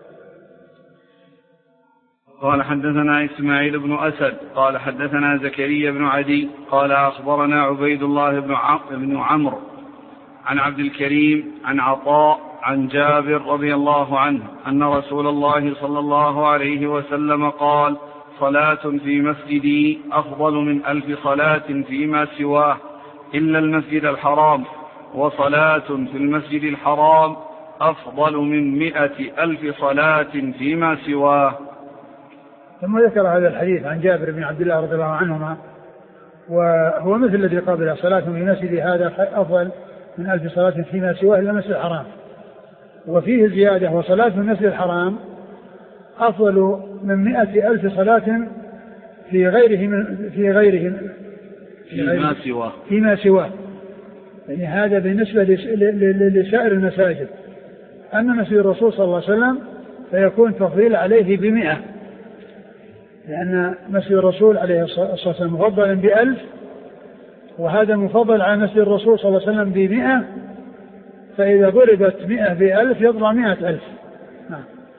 قال: حدثنا إسماعيل بن أسد قال: حدثنا زكريا بن عدي قال: أخبرنا عبيد الله بن عمرو عن عبد الكريم عن عطاء عن جابر رضي الله عنه أن رسول الله صلى الله عليه وسلم قال: صلاة في مسجدي أفضل من 1000 صلاة فيما سواه إلا المسجد الحرام، وصلاة في المسجد الحرام أفضل من 100,000 صلاة فيما سواه. ثم ذكر هذا الحديث عن جابر بن عبد الله رضي الله عنهما، وهو مثل الذي قبله: صلاة في مسجد هذا أفضل من 1000 صلاة فيما سواه إلا المسجد الحرام. وفيه زيادة: وصلاة في المسجد الحرام أفضل من 100,000 صلاة فيما سواه. يعني هذا بالنسبة لسائر المساجد. أما مسجد الرسول صلى الله عليه وسلم فيكون تفضيل عليه ب100، لأن مسجد الرسول عليه الصلاة والسلام مفضل ب1000، وهذا مفضل على مسجد الرسول صلى الله عليه وسلم ب100، فإذا ضربت 100 ب1000 يطلع 100,000. نعم.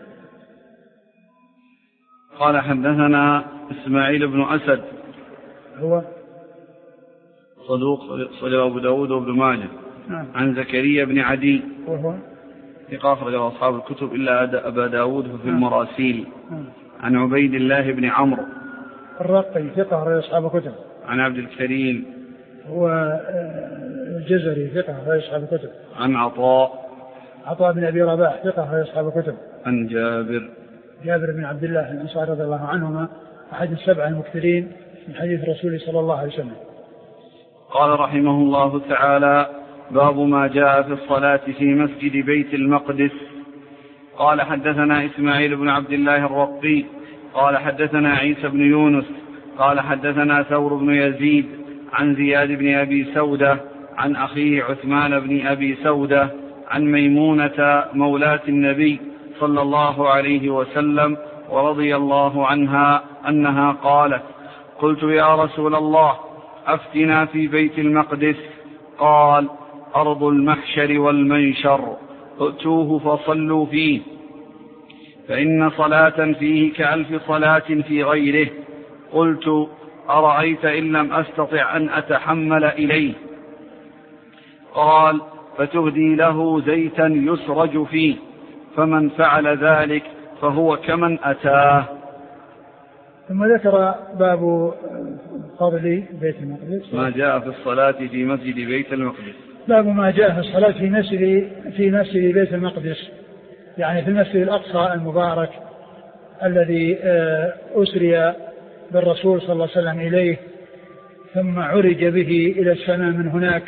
قال حدثنا إسماعيل بن أسد هو صدوق صلى أبو داود وابن ماجه. نعم. عن زكريا بن عدي وهو ثقة أخرج أصحاب الكتب إلا أبا داود في المراسيل. عن عبيد الله بن عمرو الرقي ثقة أخرج أصحاب الكتب. عن عبد الكريم هو الجزري ثقة أخرج أصحاب الكتب. عن عطاء بن أبي رباح ثقة أخرج أصحاب الكتب. عن جابر بن عبد الله الأنصاري رضي الله عنهما أحد السبع المكثرين من حديث الرسول صلى الله عليه وسلم. قال رحمه الله تعالى: باب ما جاء في الصلاة في مسجد بيت المقدس. قال حدثنا إسماعيل بن عبد الله الرقي قال حدثنا عيسى بن يونس قال حدثنا ثور بن يزيد عن زياد بن أبي سودة عن أخيه عثمان بن أبي سودة عن ميمونة مولاة النبي صلى الله عليه وسلم ورضي الله عنها أنها قالت: قلت يا رسول الله أفتنا في بيت المقدس. قال: أرض المحشر والمنشر، ائتوه فصلوا فيه، فإن صلاة فيه ك1000 صلاة في غيره. قلت: أرأيت إن لم أستطع أن أتحمل إليه؟ قال: فتهدي له زيتا يسرج فيه، فمن فعل ذلك فهو كمن أتاه. ثم ذكر باب فضل بيت المقدس. ما جاء في الصلاة في مسجد بيت المقدس. باب ما جاء في الصلاة في مسجد بيت المقدس، يعني في المسجد الأقصى المبارك الذي أسري بالرسول صلى الله عليه وسلم إليه، ثم عرج به إلى السماء من هناك،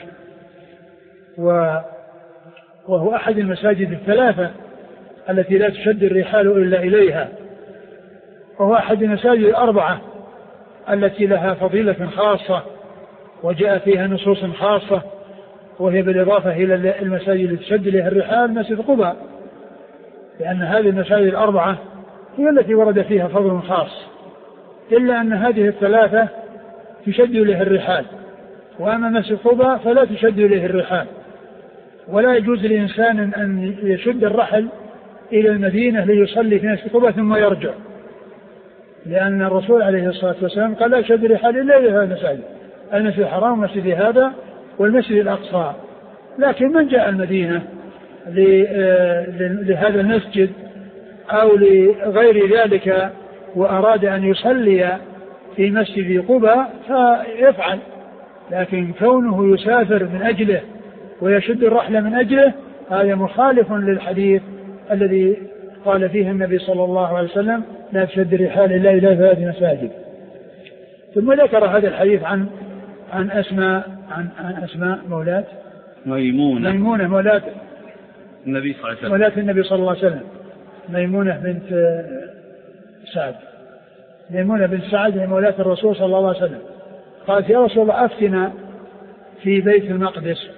وهو أحد المساجد الثلاثة التي لا تشد الرحال إلا إليها، وهو أحد المساجد الأربعة التي لها فضيلة خاصة وجاء فيها نصوص خاصة، وهي بالإضافة إلى المساجد التي تشد لها الرحال مسجد قباء، لأن هذه المساجد الأربعة هي التي ورد فيها فضل خاص، إلا أن هذه الثلاثة تشد لها الرحال، وأما مسجد قباء فلا تشد لها الرحال، ولا يجوز لإنسان أن يشد الرحل إلى المدينة ليصلي في مسجد قباء ثم يرجع، لأن الرسول عليه الصلاة والسلام قال: لا يشد الرحال إلا إلى هذا المساجد، المسجد الحرام ومسجد هذا والمسجد الأقصى. لكن من جاء المدينة لهذا المسجد أو لغير ذلك وأراد أن يصلي في مسجد قباء فيفعل، لكن كونه يسافر من أجله ويشد الرحلة من أجله هذا مخالف للحديث الذي قال فيه النبي صلى الله عليه وسلم: لا تشد الرحال إلا إلى ثلاث مساجد. ثم ذكر هذا الحديث عن أسماء مولاة ميمونة مولاة النبي صلى الله عليه وسلم، مولاة النبي صلى الله عليه وسلم، ميمونة بنت سعد مولاة الرسول صلى الله عليه وسلم. قالت: يا رسول الله أفتنا في بيت المقدس،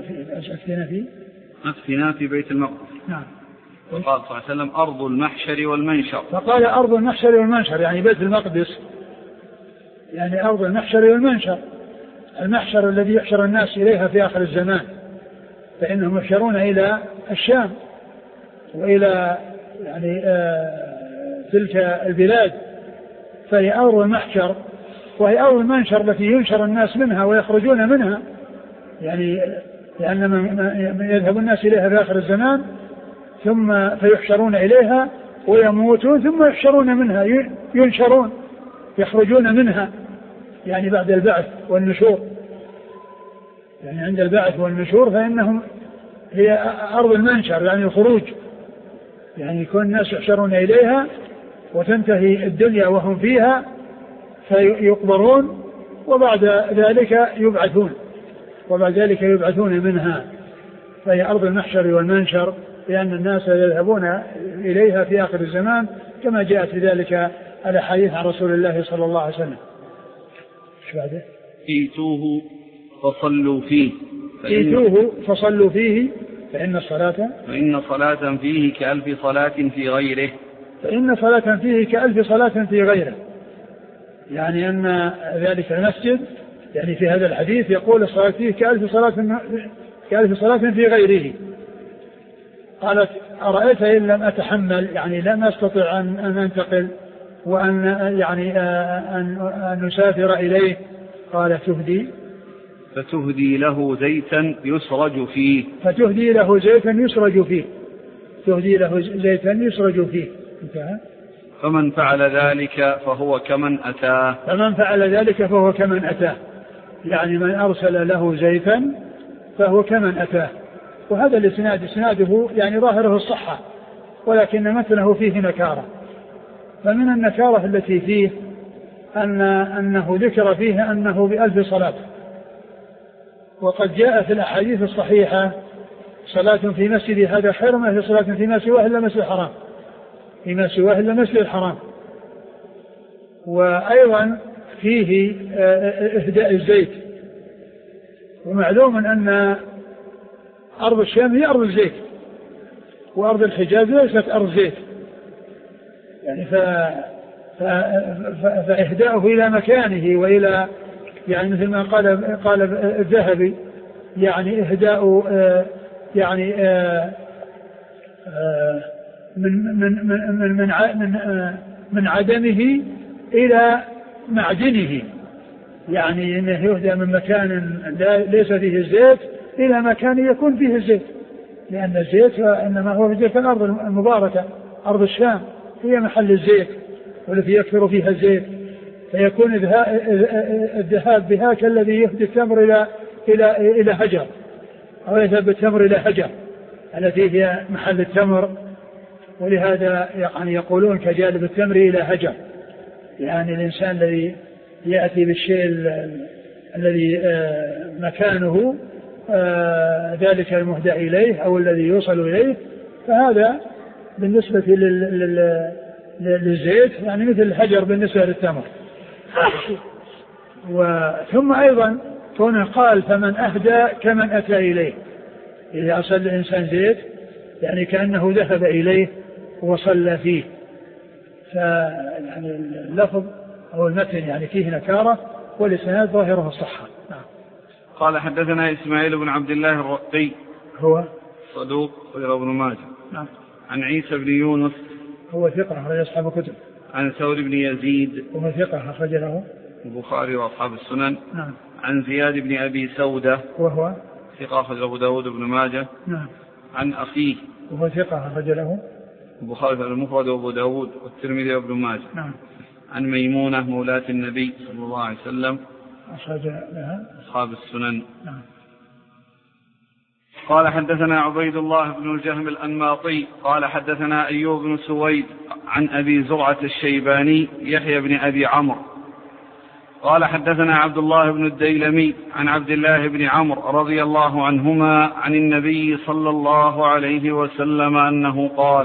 أفتنا في بيت المقدس. نعم. وقال صلى الله عليه وسلم: أرض المحشر والمنشر. فقال: أرض المحشر والمنشر، يعني بيت المقدس، يعني أرض المحشر والمنشر. المحشر الذي يحشر الناس إليها في آخر الزمان، فإنهم يحشرون إلى الشام وإلى يعني تلك البلاد، فهي أرض المحشر، وهي أرض المنشر التي ينشر الناس منها ويخرجون منها، يعني لأن من يذهب الناس إليها في آخر الزمان ثم فيحشرون إليها ويموتون ثم يحشرون منها، ينشرون يخرجون منها، يعني بعد البعث والنشور، يعني عند البعث والنشور فإنهم هي أرض المنشر، يعني الخروج، يعني يكون الناس يحشرون إليها وتنتهي الدنيا وهم فيها فيقبرون، وبعد ذلك يبعثون منها، فهي أرض المحشر والمنشر، لأن الناس يذهبون إليها في آخر الزمان كما جاءت في ذلك الأحاديث عن رسول الله صلى الله عليه وسلم. ايش بعده؟ ائتوه فصلوا فيه ائتوه فصلوا فيه فإن صلاة فيه كألف صلاة في غيره. فإن صلاة فيه كألف صلاة في غيره، يعني أن ذلك المسجد يعني في هذا الحديث يقول الصلاة فيه كألف صلاة في غيره. قالت أرأيت إن لم أتحمل، يعني لم أستطع أن أنتقل وأن يعني أن نسافر إليه. قال فتهدي له زيتا يسرج فيه. فتهدي له زيتا يسرج فيه. تهدي له زيتا يسرج فيه. انتهى. فمن فعل ذلك فهو كمن أتاه. فمن فعل ذلك فهو كمن أتاه، يعني من أرسل له زيتا فهو كمن أتاه. وهذا الإسناد إسناده يعني ظاهره الصحة، ولكن مثله فيه نكارة. فمن النكارة التي فيه أنه ذكر فيه أنه ب1000 صلاة، وقد جاء في الأحاديث الصحيحة صلاة في مسجد هذا خير ما في صلاة فيما سواه إلا مسجد الحرام، فيما سواه إلا مسجد الحرام. وأيضا فيه إهداء الزيت، ومعلوم أن أرض الشام هي أرض الزيت، وأرض الحجاز ليست أرض زيت، يعني فإهداؤه إلى مكانه وإلى يعني مثل ما قال الذهبي يعني إهداء يعني من عدمه إلى معدنه، يعني إنه يهدى من مكان ليس فيه الزيت إلى مكان يكون فيه الزيت، لأن الزيت إنما هو في تلك الأرض المباركة أرض الشام هي محل الزيت والتي يكثر فيها الزيت، فيكون الذهاب بها كالذي يهدي التمر إلى هجر، أو يذهب التمر إلى هجر التي هي محل التمر. ولهذا يعني يقولون كجالب التمر إلى هجر، يعني الإنسان الذي يأتي بالشيء الذي مكانه ذلك المهدى إليه أو الذي يوصل إليه، فهذا بالنسبة للزيت يعني مثل الحجر بالنسبة للتمر. ثم أيضا كونه قال فمن أهدى كمن أتى إليه، إذا أصل الإنسان زيت يعني كأنه ذهب إليه وصلى فيه. فيعني اللفظ أو المتن يعني فيه نكارة، والإسناد ظاهره الصحة. قال حدثنا إسماعيل بن عبد الله الرقي هو صدوق غير ابن ماجه. نعم. عن عيسى بن يونس هو ثقة أخرج أصحاب الكتب. عن ثور بن يزيد هو ثقة أخرج له البخاري وأصحاب السنن. نعم. عن زياد بن أبي سودة وهو ثقة أخرج أبو داود بن ماجه. نعم. عن أخيه وهو ثقة أخرج له البخاري المفرد وأبو داود والترمذي وابن ماجه. نعم. عن ميمونة مولاة النبي صلى الله عليه وسلم أخرج لها أصحاب السنن. نعم. قال حدثنا عبيد الله بن الجهم الأنماطي قال حدثنا أيوب بن سويد عن أبي زرعة الشيباني يحيى بن أبي عمرو قال حدثنا عبد الله بن الديلمي عن عبد الله بن عمرو رضي الله عنهما عن النبي صلى الله عليه وسلم أنه قال: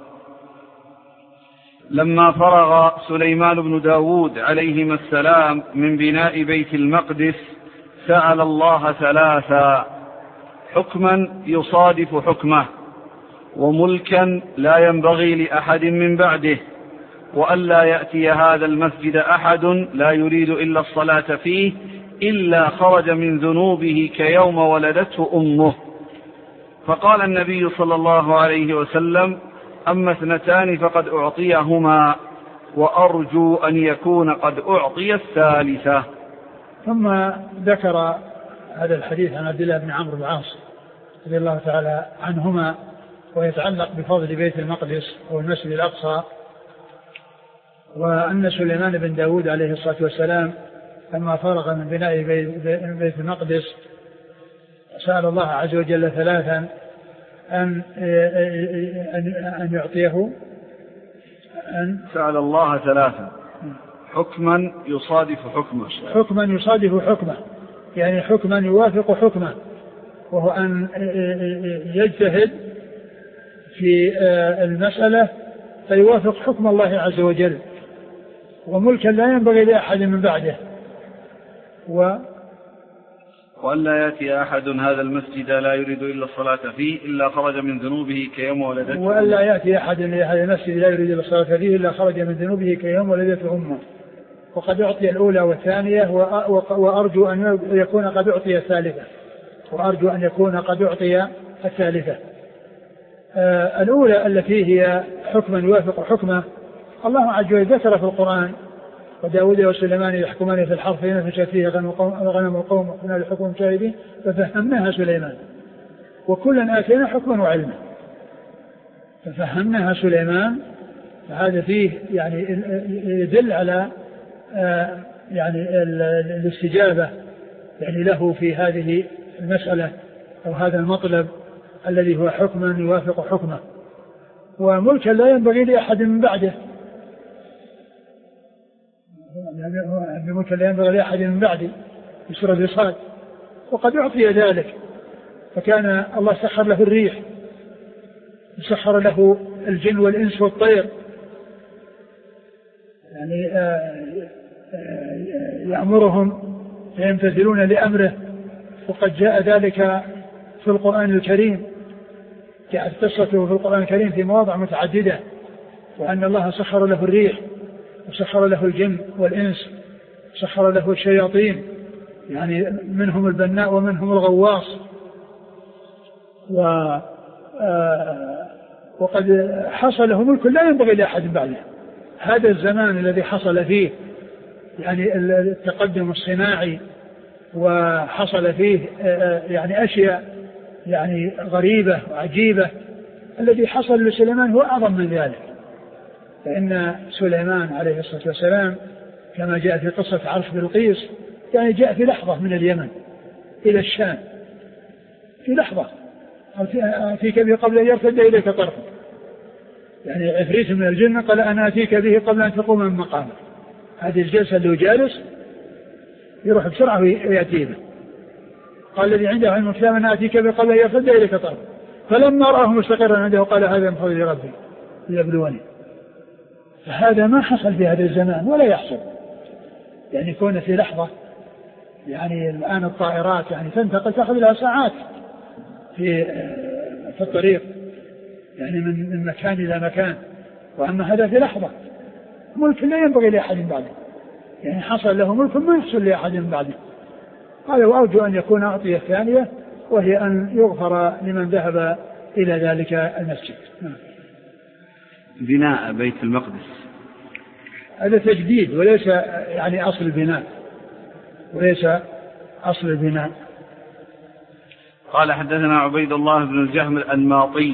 لما فرغ سليمان بن داود عليهما السلام من بناء بيت المقدس سأل الله ثلاثا: حكما يصادف حكمه، وملكا لا ينبغي لأحد من بعده، وألا يأتي هذا المسجد أحد لا يريد إلا الصلاة فيه إلا خرج من ذنوبه كيوم ولدته أمه. فقال النبي صلى الله عليه وسلم: أما اثنتان فقد أعطيهما، وأرجو أن يكون قد أعطي الثالثة. ثم ذكر هذا الحديث عن عبد الله بن عمرو بن العاص رضي الله تعالى عنهما، ويتعلق بفضل بيت المقدس والمسجد الأقصى، وأن سليمان بن داود عليه الصلاة والسلام لما فرغ من بناء بيت المقدس سأل الله عز وجل ثلاثا أن يعطيه، سأل الله ثلاثا: حكما يصادف حكمه، حكما يصادف حكمه، يعني حكما يوافق حكمه، وهو أن يجتهد في المسألة فيوافق حكم الله عز وجل، وملكا لا ينبغي لأحد من بعده. وألا يأتي أحد هذا المسجد لا يريد إلا الصلاة فيه إلا خرج من ذنوبه كيوم ولدته. وألا يأتي أحد لهذا المسجد لا يريد إلا الصلاة فيه إلا خرج من ذنوبه كيوم ولدته أمه. وقد أعطي الأولى والثانية، وأرجو أن يكون قد أعطي الثالثة، وأرجو أن يكون قد أعطي الثالثة. الأولى التي هي حكما يوافق حكمه، الله عز وجل ذكر في القرآن: وداود وسليمان يحكمان في الحرث فنفشت فيه غنم القوم وكنا لحكم شاهدين ففهمناها سليمان وكلا آتينا حكما وعلما. ففهمناها سليمان، فهذا فيه يعني يدل على يعني الاستجابة يعني له في هذه المسألة أو هذا المطلب الذي هو حكما يوافق حكمه، وملكا لا ينبغي لأحد من بعده، ملكا لا ينبغي لأحد من بعده في سورة الصاد. وقد أعطي ذلك، فكان الله سخر له الريح وسخر له الجن والإنس والطير، يعني يأمرهم فيمتثلون لأمره. وقد جاء ذلك في القرآن الكريم، جاءت قصته في القرآن الكريم في مواضع متعددة، وأن الله سخر له الريح وسخر له الجن والإنس، سخر له الشياطين، يعني منهم البناء ومنهم الغواص. وقد حصل له ملك لا ينبغي لأحد بعده. هذا الزمان الذي حصل فيه يعني التقدم الصناعي، وحصل فيه يعني أشياء يعني غريبة وعجيبة، الذي حصل لسليمان هو أعظم من ذلك. فإن سليمان عليه الصلاة والسلام كما جاء في قصة عرش بلقيس، يعني جاء في لحظة من اليمن إلى الشام، في لحظة أتيك به قبل أن يرتد إليك طرفك، يعني عفريت من الجن قال أنا أتيك به قبل أن تقوم من مقامك. هذه الجلسة اللي جالس يروح بسرعة ويأتي به. قال الذي عنده علم الكلام أنا أتيك به قبل أن يرتد إليك طرفك، فلما رآه مستقرا عنده قال هذا من فضل ربي ليبلوني. فهذا ما حصل في هذا الزمان ولا يحصل، يعني يكون في لحظة. يعني الآن الطائرات يعني تنتقل تأخذ لها ساعات في الطريق، يعني من مكان إلى مكان، وأما هذا في لحظة. ملك لا ينبغي لأحد بعده، يعني حصل له ملك ما يحصل لأحد بعده. قال وأرجو أن يكون أعطي الثانية، وهي أن يغفر لمن ذهب إلى ذلك المسجد. بناء بيت المقدس هذا تجديد وليس يعني أصل البناء، وليس أصل البناء. قال حدثنا عبيد الله بن الجهم الأنماطي،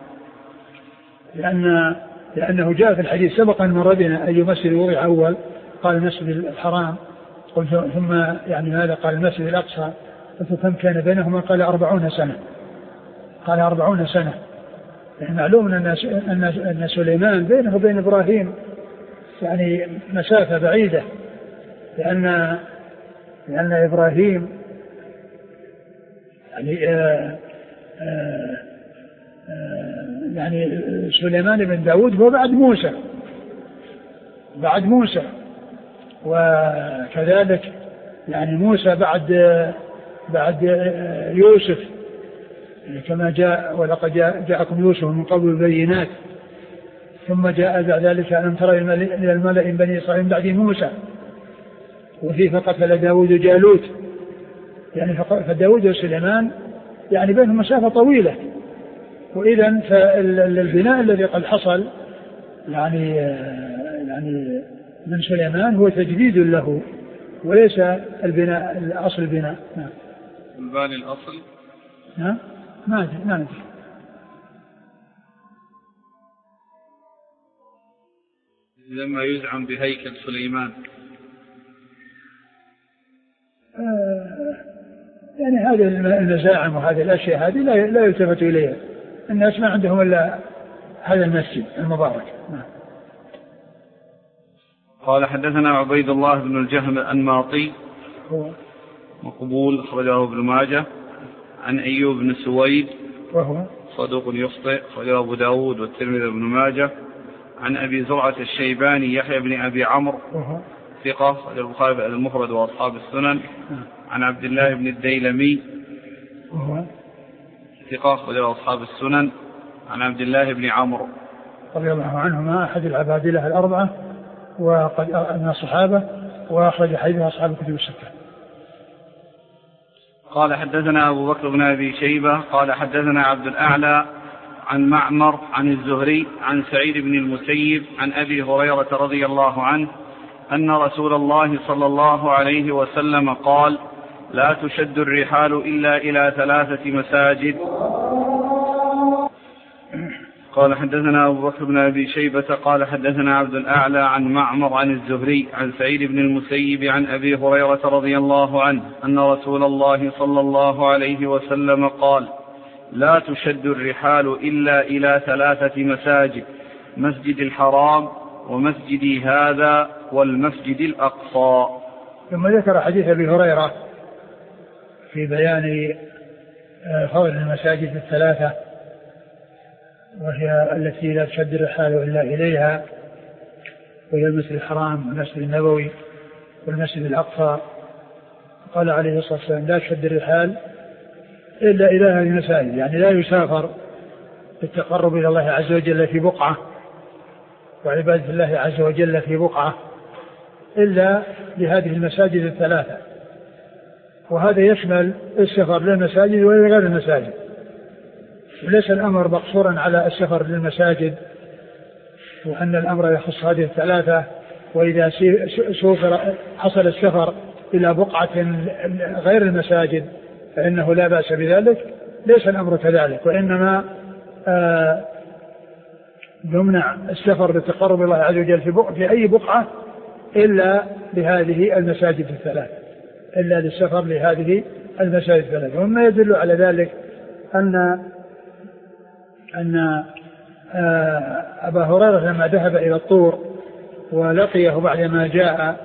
لأنه جاء في الحديث سبقا مر بنا أي مسجد وضع أول، قال المسجد الحرام، ثم يعني هذا قال المسجد الأقصى، كم كان بينهما؟ قال 40 سنة. قال 40 سنة. يعني معلوم أن سليمان بينه وبين إبراهيم يعني مسافة بعيدة، لأن إبراهيم يعني سليمان بن داود هو بعد موسى، وكذلك يعني موسى بعد يوسف، كما جاء ولقد جاءكم يوسف من قبل البينات، ثم جاء بعد ذلك ألم ترى إلى الملأ من بني إسرائيل بعد موسى، وفيه فقتل داود جالوت. يعني فداود وسليمان يعني بينهم مسافة طويلة. وإذن فالبناء الذي قد حصل يعني من سليمان هو تجديد له، وليس البناء أصل البناء. الباني الأصل ما ندري. لما يزعم بهيكل سليمان يعني هذه المزاعم وهذه الأشياء هذه لا يلتفت إليها. الناس ما عندهم إلا هذا المسجد المبارك. قال حدثنا عبيد الله بن الجهم الأنماطي مقبول أخرجه ابن ماجه، عن أيوب بن سويد وهو صدوق يخطئ أخرجه أبو داود والترمذي بن ماجه، عن أبي زرعة الشيباني يحيى بن أبي عمرو ثقة البخاري المفرد وأصحاب السنن. عن عبد الله بن الديلمي ثقة وأصحاب السنن. عن عبد الله بن عمرو رضي الله عنهما أحد العبادلة الأربعة وقد من الصحابة وأخرج حديثه أصحاب الكتب الستة. قال حدثنا أبو بكر بن أبي شيبة قال حدثنا عبد الأعلى عن معمر عن الزهري عن سعيد بن المسيب عن أبي هريرة رضي الله عنه أن رسول الله صلى الله عليه وسلم قال لا تشد الرحال إلا إلى 3 مساجد. قال حدثنا أبو بكر بن أبي شيبة قال حدثنا عبد الأعلى عن معمر عن الزهري عن سعيد بن المسيب عن أبي هريرة رضي الله عنه أن رسول الله صلى الله عليه وسلم قال لا تشد الرحال إلا إلى 3 مساجد مسجد الحرام ومسجدي هذا والمسجد الأقصى. ثم ذكر حديث أبي هريرة في بيان فضل المساجد 3 وهي التي لا تشد الرحال إلا إليها وهي المسجد الحرام والمسجد النبوي والمسجد الأقصى. قال عليه الصلاة والسلام لا تشد الرحال إلا إلى هذه المساجد، يعني لا يسافر بالتقرب إلى الله عز وجل في بقعة وعبادة الله عز وجل في بقعة إلا لهذه المساجد 3، وهذا يشمل السفر للمساجد وغير المساجد، وليس الأمر مقصورا على السفر للمساجد وأن الأمر يخص هذه 3، وإذا حصل السفر إلى بقعة غير المساجد فإنه لا بأس بذلك، ليس الأمر كذلك، وإنما يمنع السفر للتقرب الله عز وجل في أي بقعة إلا لهذه المساجد 3، إلا للسفر لهذه المساجد 3. وما يدل على ذلك أن أبا هريرة لما ذهب إلى الطور ولقيه بعدما جاء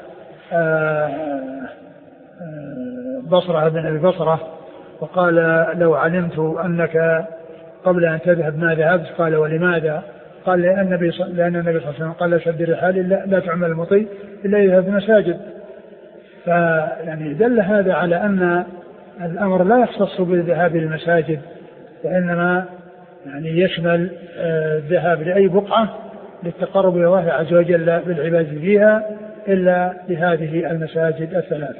بصرة بن أبي بصرة وقال لو علمت أنك قبل أن تذهب ما ذهبت، قال ولماذا؟ قال لأن النبي صلى الله عليه وسلم قال لا تشد الرحال لا تعمل المطي إلا إلى هذه المساجد. فيعني دل هذا على أن الأمر لا يختص بالذهاب للمساجد، وإنما يعني يشمل الذهاب لأي بقعة للتقرب إلى الله عز وجل بالعبادة فيها إلا لهذه المساجد 3.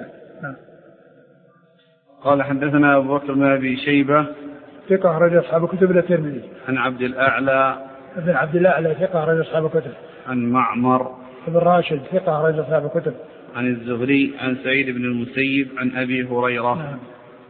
قال حدثنا أبو بكر بن أبي شيبة ثقة أخرج أصحاب الكتب إلا الترمذي. عن عبد الأعلى ابن عبد الأعلى ثقة أخرج أصحاب الكتب. عن معمر بن راشد ثقة أخرج أصحاب الكتب. عن الزهري عن سعيد بن المسيب عن أبي هريرة.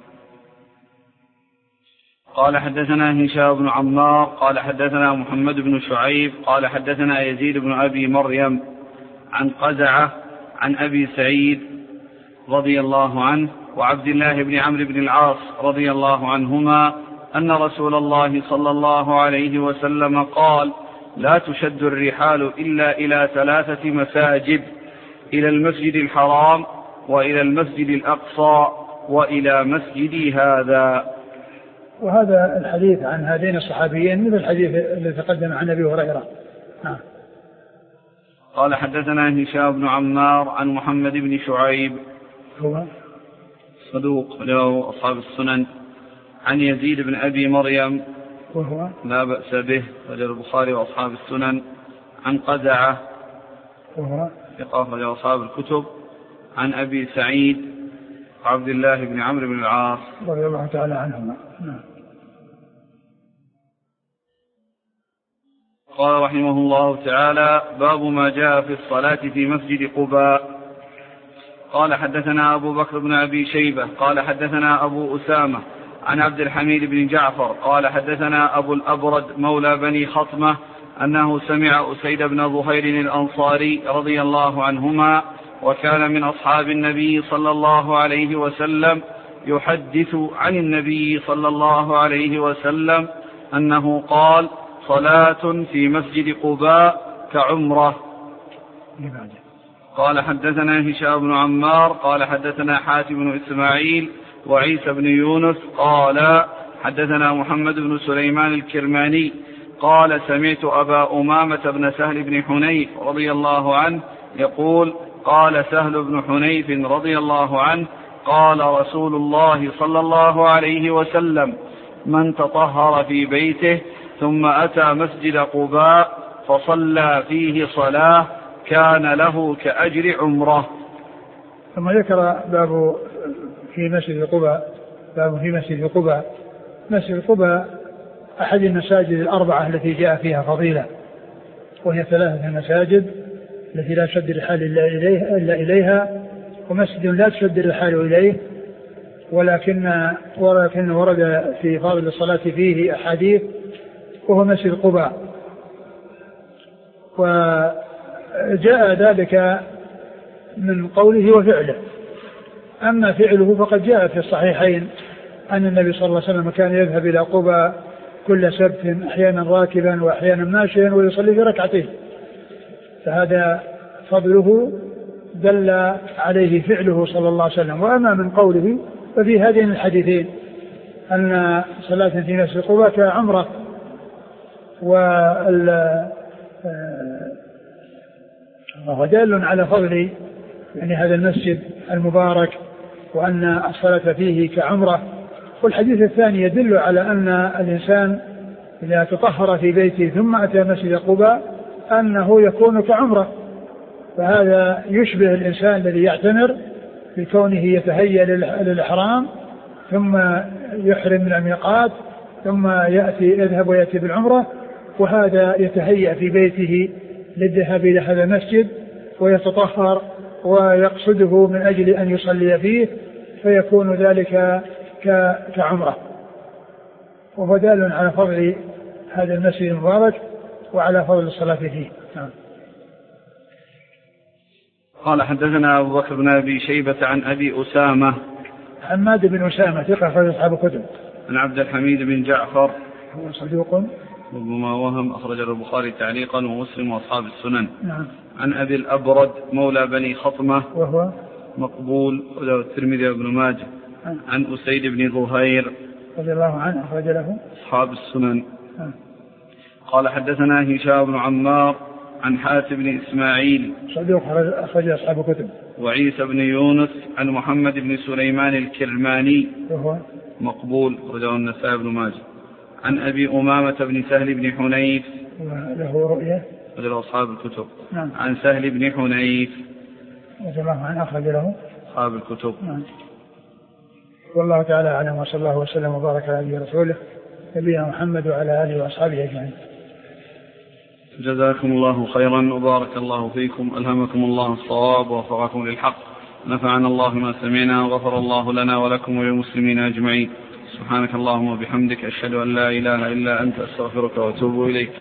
قال حدثنا هشام بن عمار قال حدثنا محمد بن شعيب قال حدثنا يزيد بن أبي مريم عن قزعة عن أبي سعيد رضي الله عنه وعبد الله بن عمرو بن العاص رضي الله عنهما أن رسول الله صلى الله عليه وسلم قال لا تشد الرحال إلا إلى 3 مساجد إلى المسجد الحرام وإلى المسجد الأقصى وإلى مسجدي هذا. وهذا الحديث عن هذين الصحابيين مثل الحديث الذي تقدم عن أبي هريرة. قال حدثنا هشام بن عمار عن محمد بن شعيب هو صدوق له أصحاب السنن. عن يزيد بن أبي مريم وهو لا بأس به رجل البخاري وأصحاب السنن. عن قزعة وهو ثقة رجل أصحاب الكتب. عن أبي سعيد عبد الله بن عمرو بن العاص رضي الله تعالى عنهما. قال رحمه الله تعالى باب ما جاء في الصلاة في مسجد قباء. قال حدثنا أبو بكر بن أبي شيبة قال حدثنا أبو أسامة عن عبد الحميد بن جعفر قال حدثنا أبو الأبرد مولى بني خطمة أنه سمع أسيد بن ظهير الأنصاري رضي الله عنهما وكان من أصحاب النبي صلى الله عليه وسلم يحدث عن النبي صلى الله عليه وسلم أنه قال صلاة في مسجد قباء كعمرة. قال حدثنا هشام بن عمار قال حدثنا حاتم بن إسماعيل وعيسى بن يونس قال حدثنا محمد بن سليمان الكرماني قال سمعت أبا أمامة بن سهل بن حنيف رضي الله عنه يقول قال سهل بن حنيف رضي الله عنه قال رسول الله صلى الله عليه وسلم من تطهر في بيته ثم أتى مسجد قباء فصلى فيه صلاة كان له كأجر عمره. ثم ذكر باب في مسجد قباء. باب في مسجد قباء. مسجد قباء أحد المساجد الأربعة التي جاء فيها فضيلة، وهي 3 مساجد التي لا تشد الرحال إلا إليها، ومسجد لا تشد الرحال إليه ولكن ورد في فضل الصلاة فيه أحاديث، وهو مسجد قباء. وجاء ذلك من قوله وفعله. أما فعله فقد جاء في الصحيحين أن النبي صلى الله عليه وسلم كان يذهب إلى قباء كل سبت أحيانا راكبا وأحيانا ماشيا ويصلي في ركعتين، فهذا فضله دل عليه فعله صلى الله عليه وسلم. وأما من قوله ففي هذين الحديثين أن صلاة في مسجد قباء كعمرة، وهو دال على فضل يعني هذا المسجد المبارك وأن الصلاة فيه كعمرة. والحديث الثاني يدل على أن الإنسان إذا تطهر في بيته ثم أتى مسجد قباء أنه يكون كعمرة، فهذا يشبه الإنسان الذي يعتمر بكونه يتهيأ للإحرام ثم يحرم من الميقات ثم يذهب ويأتي بالعمرة، وهذا يتهيأ في بيته للذهاب إلى هذا المسجد ويتطهر ويقصده من أجل أن يصلي فيه، فيكون ذلك كعمرة. وهو دال على فضل هذا المسجد المبارك وعلى فضل الصلاة فيه. قال حدثنا أبو بكر بن أبي شيبة عن أبي أسامة حماد بن أسامة ثقة أخرج أصحاب الكتب. عن عبد الحميد بن جعفر هو صدوق ربما وهم أخرج البخاري تعليقا ومسلم وأصحاب السنن. نعم. عن أبي الأبرد مولى بني خطمة وهو مقبول وله الترمذي وابن ماجه. عن أسيد بن ظهير رضي الله عنه أخرج له أصحاب السنن. قال حدثنا هشام بن عمار عن حاتم بن إسماعيل صدوق أخرج أصحاب الكتب. وعيسى بن يونس عن محمد بن سليمان الكرماني وهو مقبول وله النسائي بن ماجه. عن أبي أمامة بن سهل بن حنيف له رؤية وله أصحاب الكتب. نعم. عن سهل بن حنيف رضي الله عنه أخرج له أصحاب الكتب. نعم. والله تعالى أعلم، وصلى الله وسلم وبارك على نبينا رسوله نبينا محمد وعلى آله وأصحابه أجمعين. جزاكم الله خيرا وبارك الله فيكم، ألهمكم الله الصواب ووفقكم للحق، نفعنا الله ما سمعنا وغفر الله لنا ولكم وللمسلمين أجمعين. سبحانك اللهم وبحمدك أشهد أن لا إله إلا أنت أستغفرك وأتوب إليك.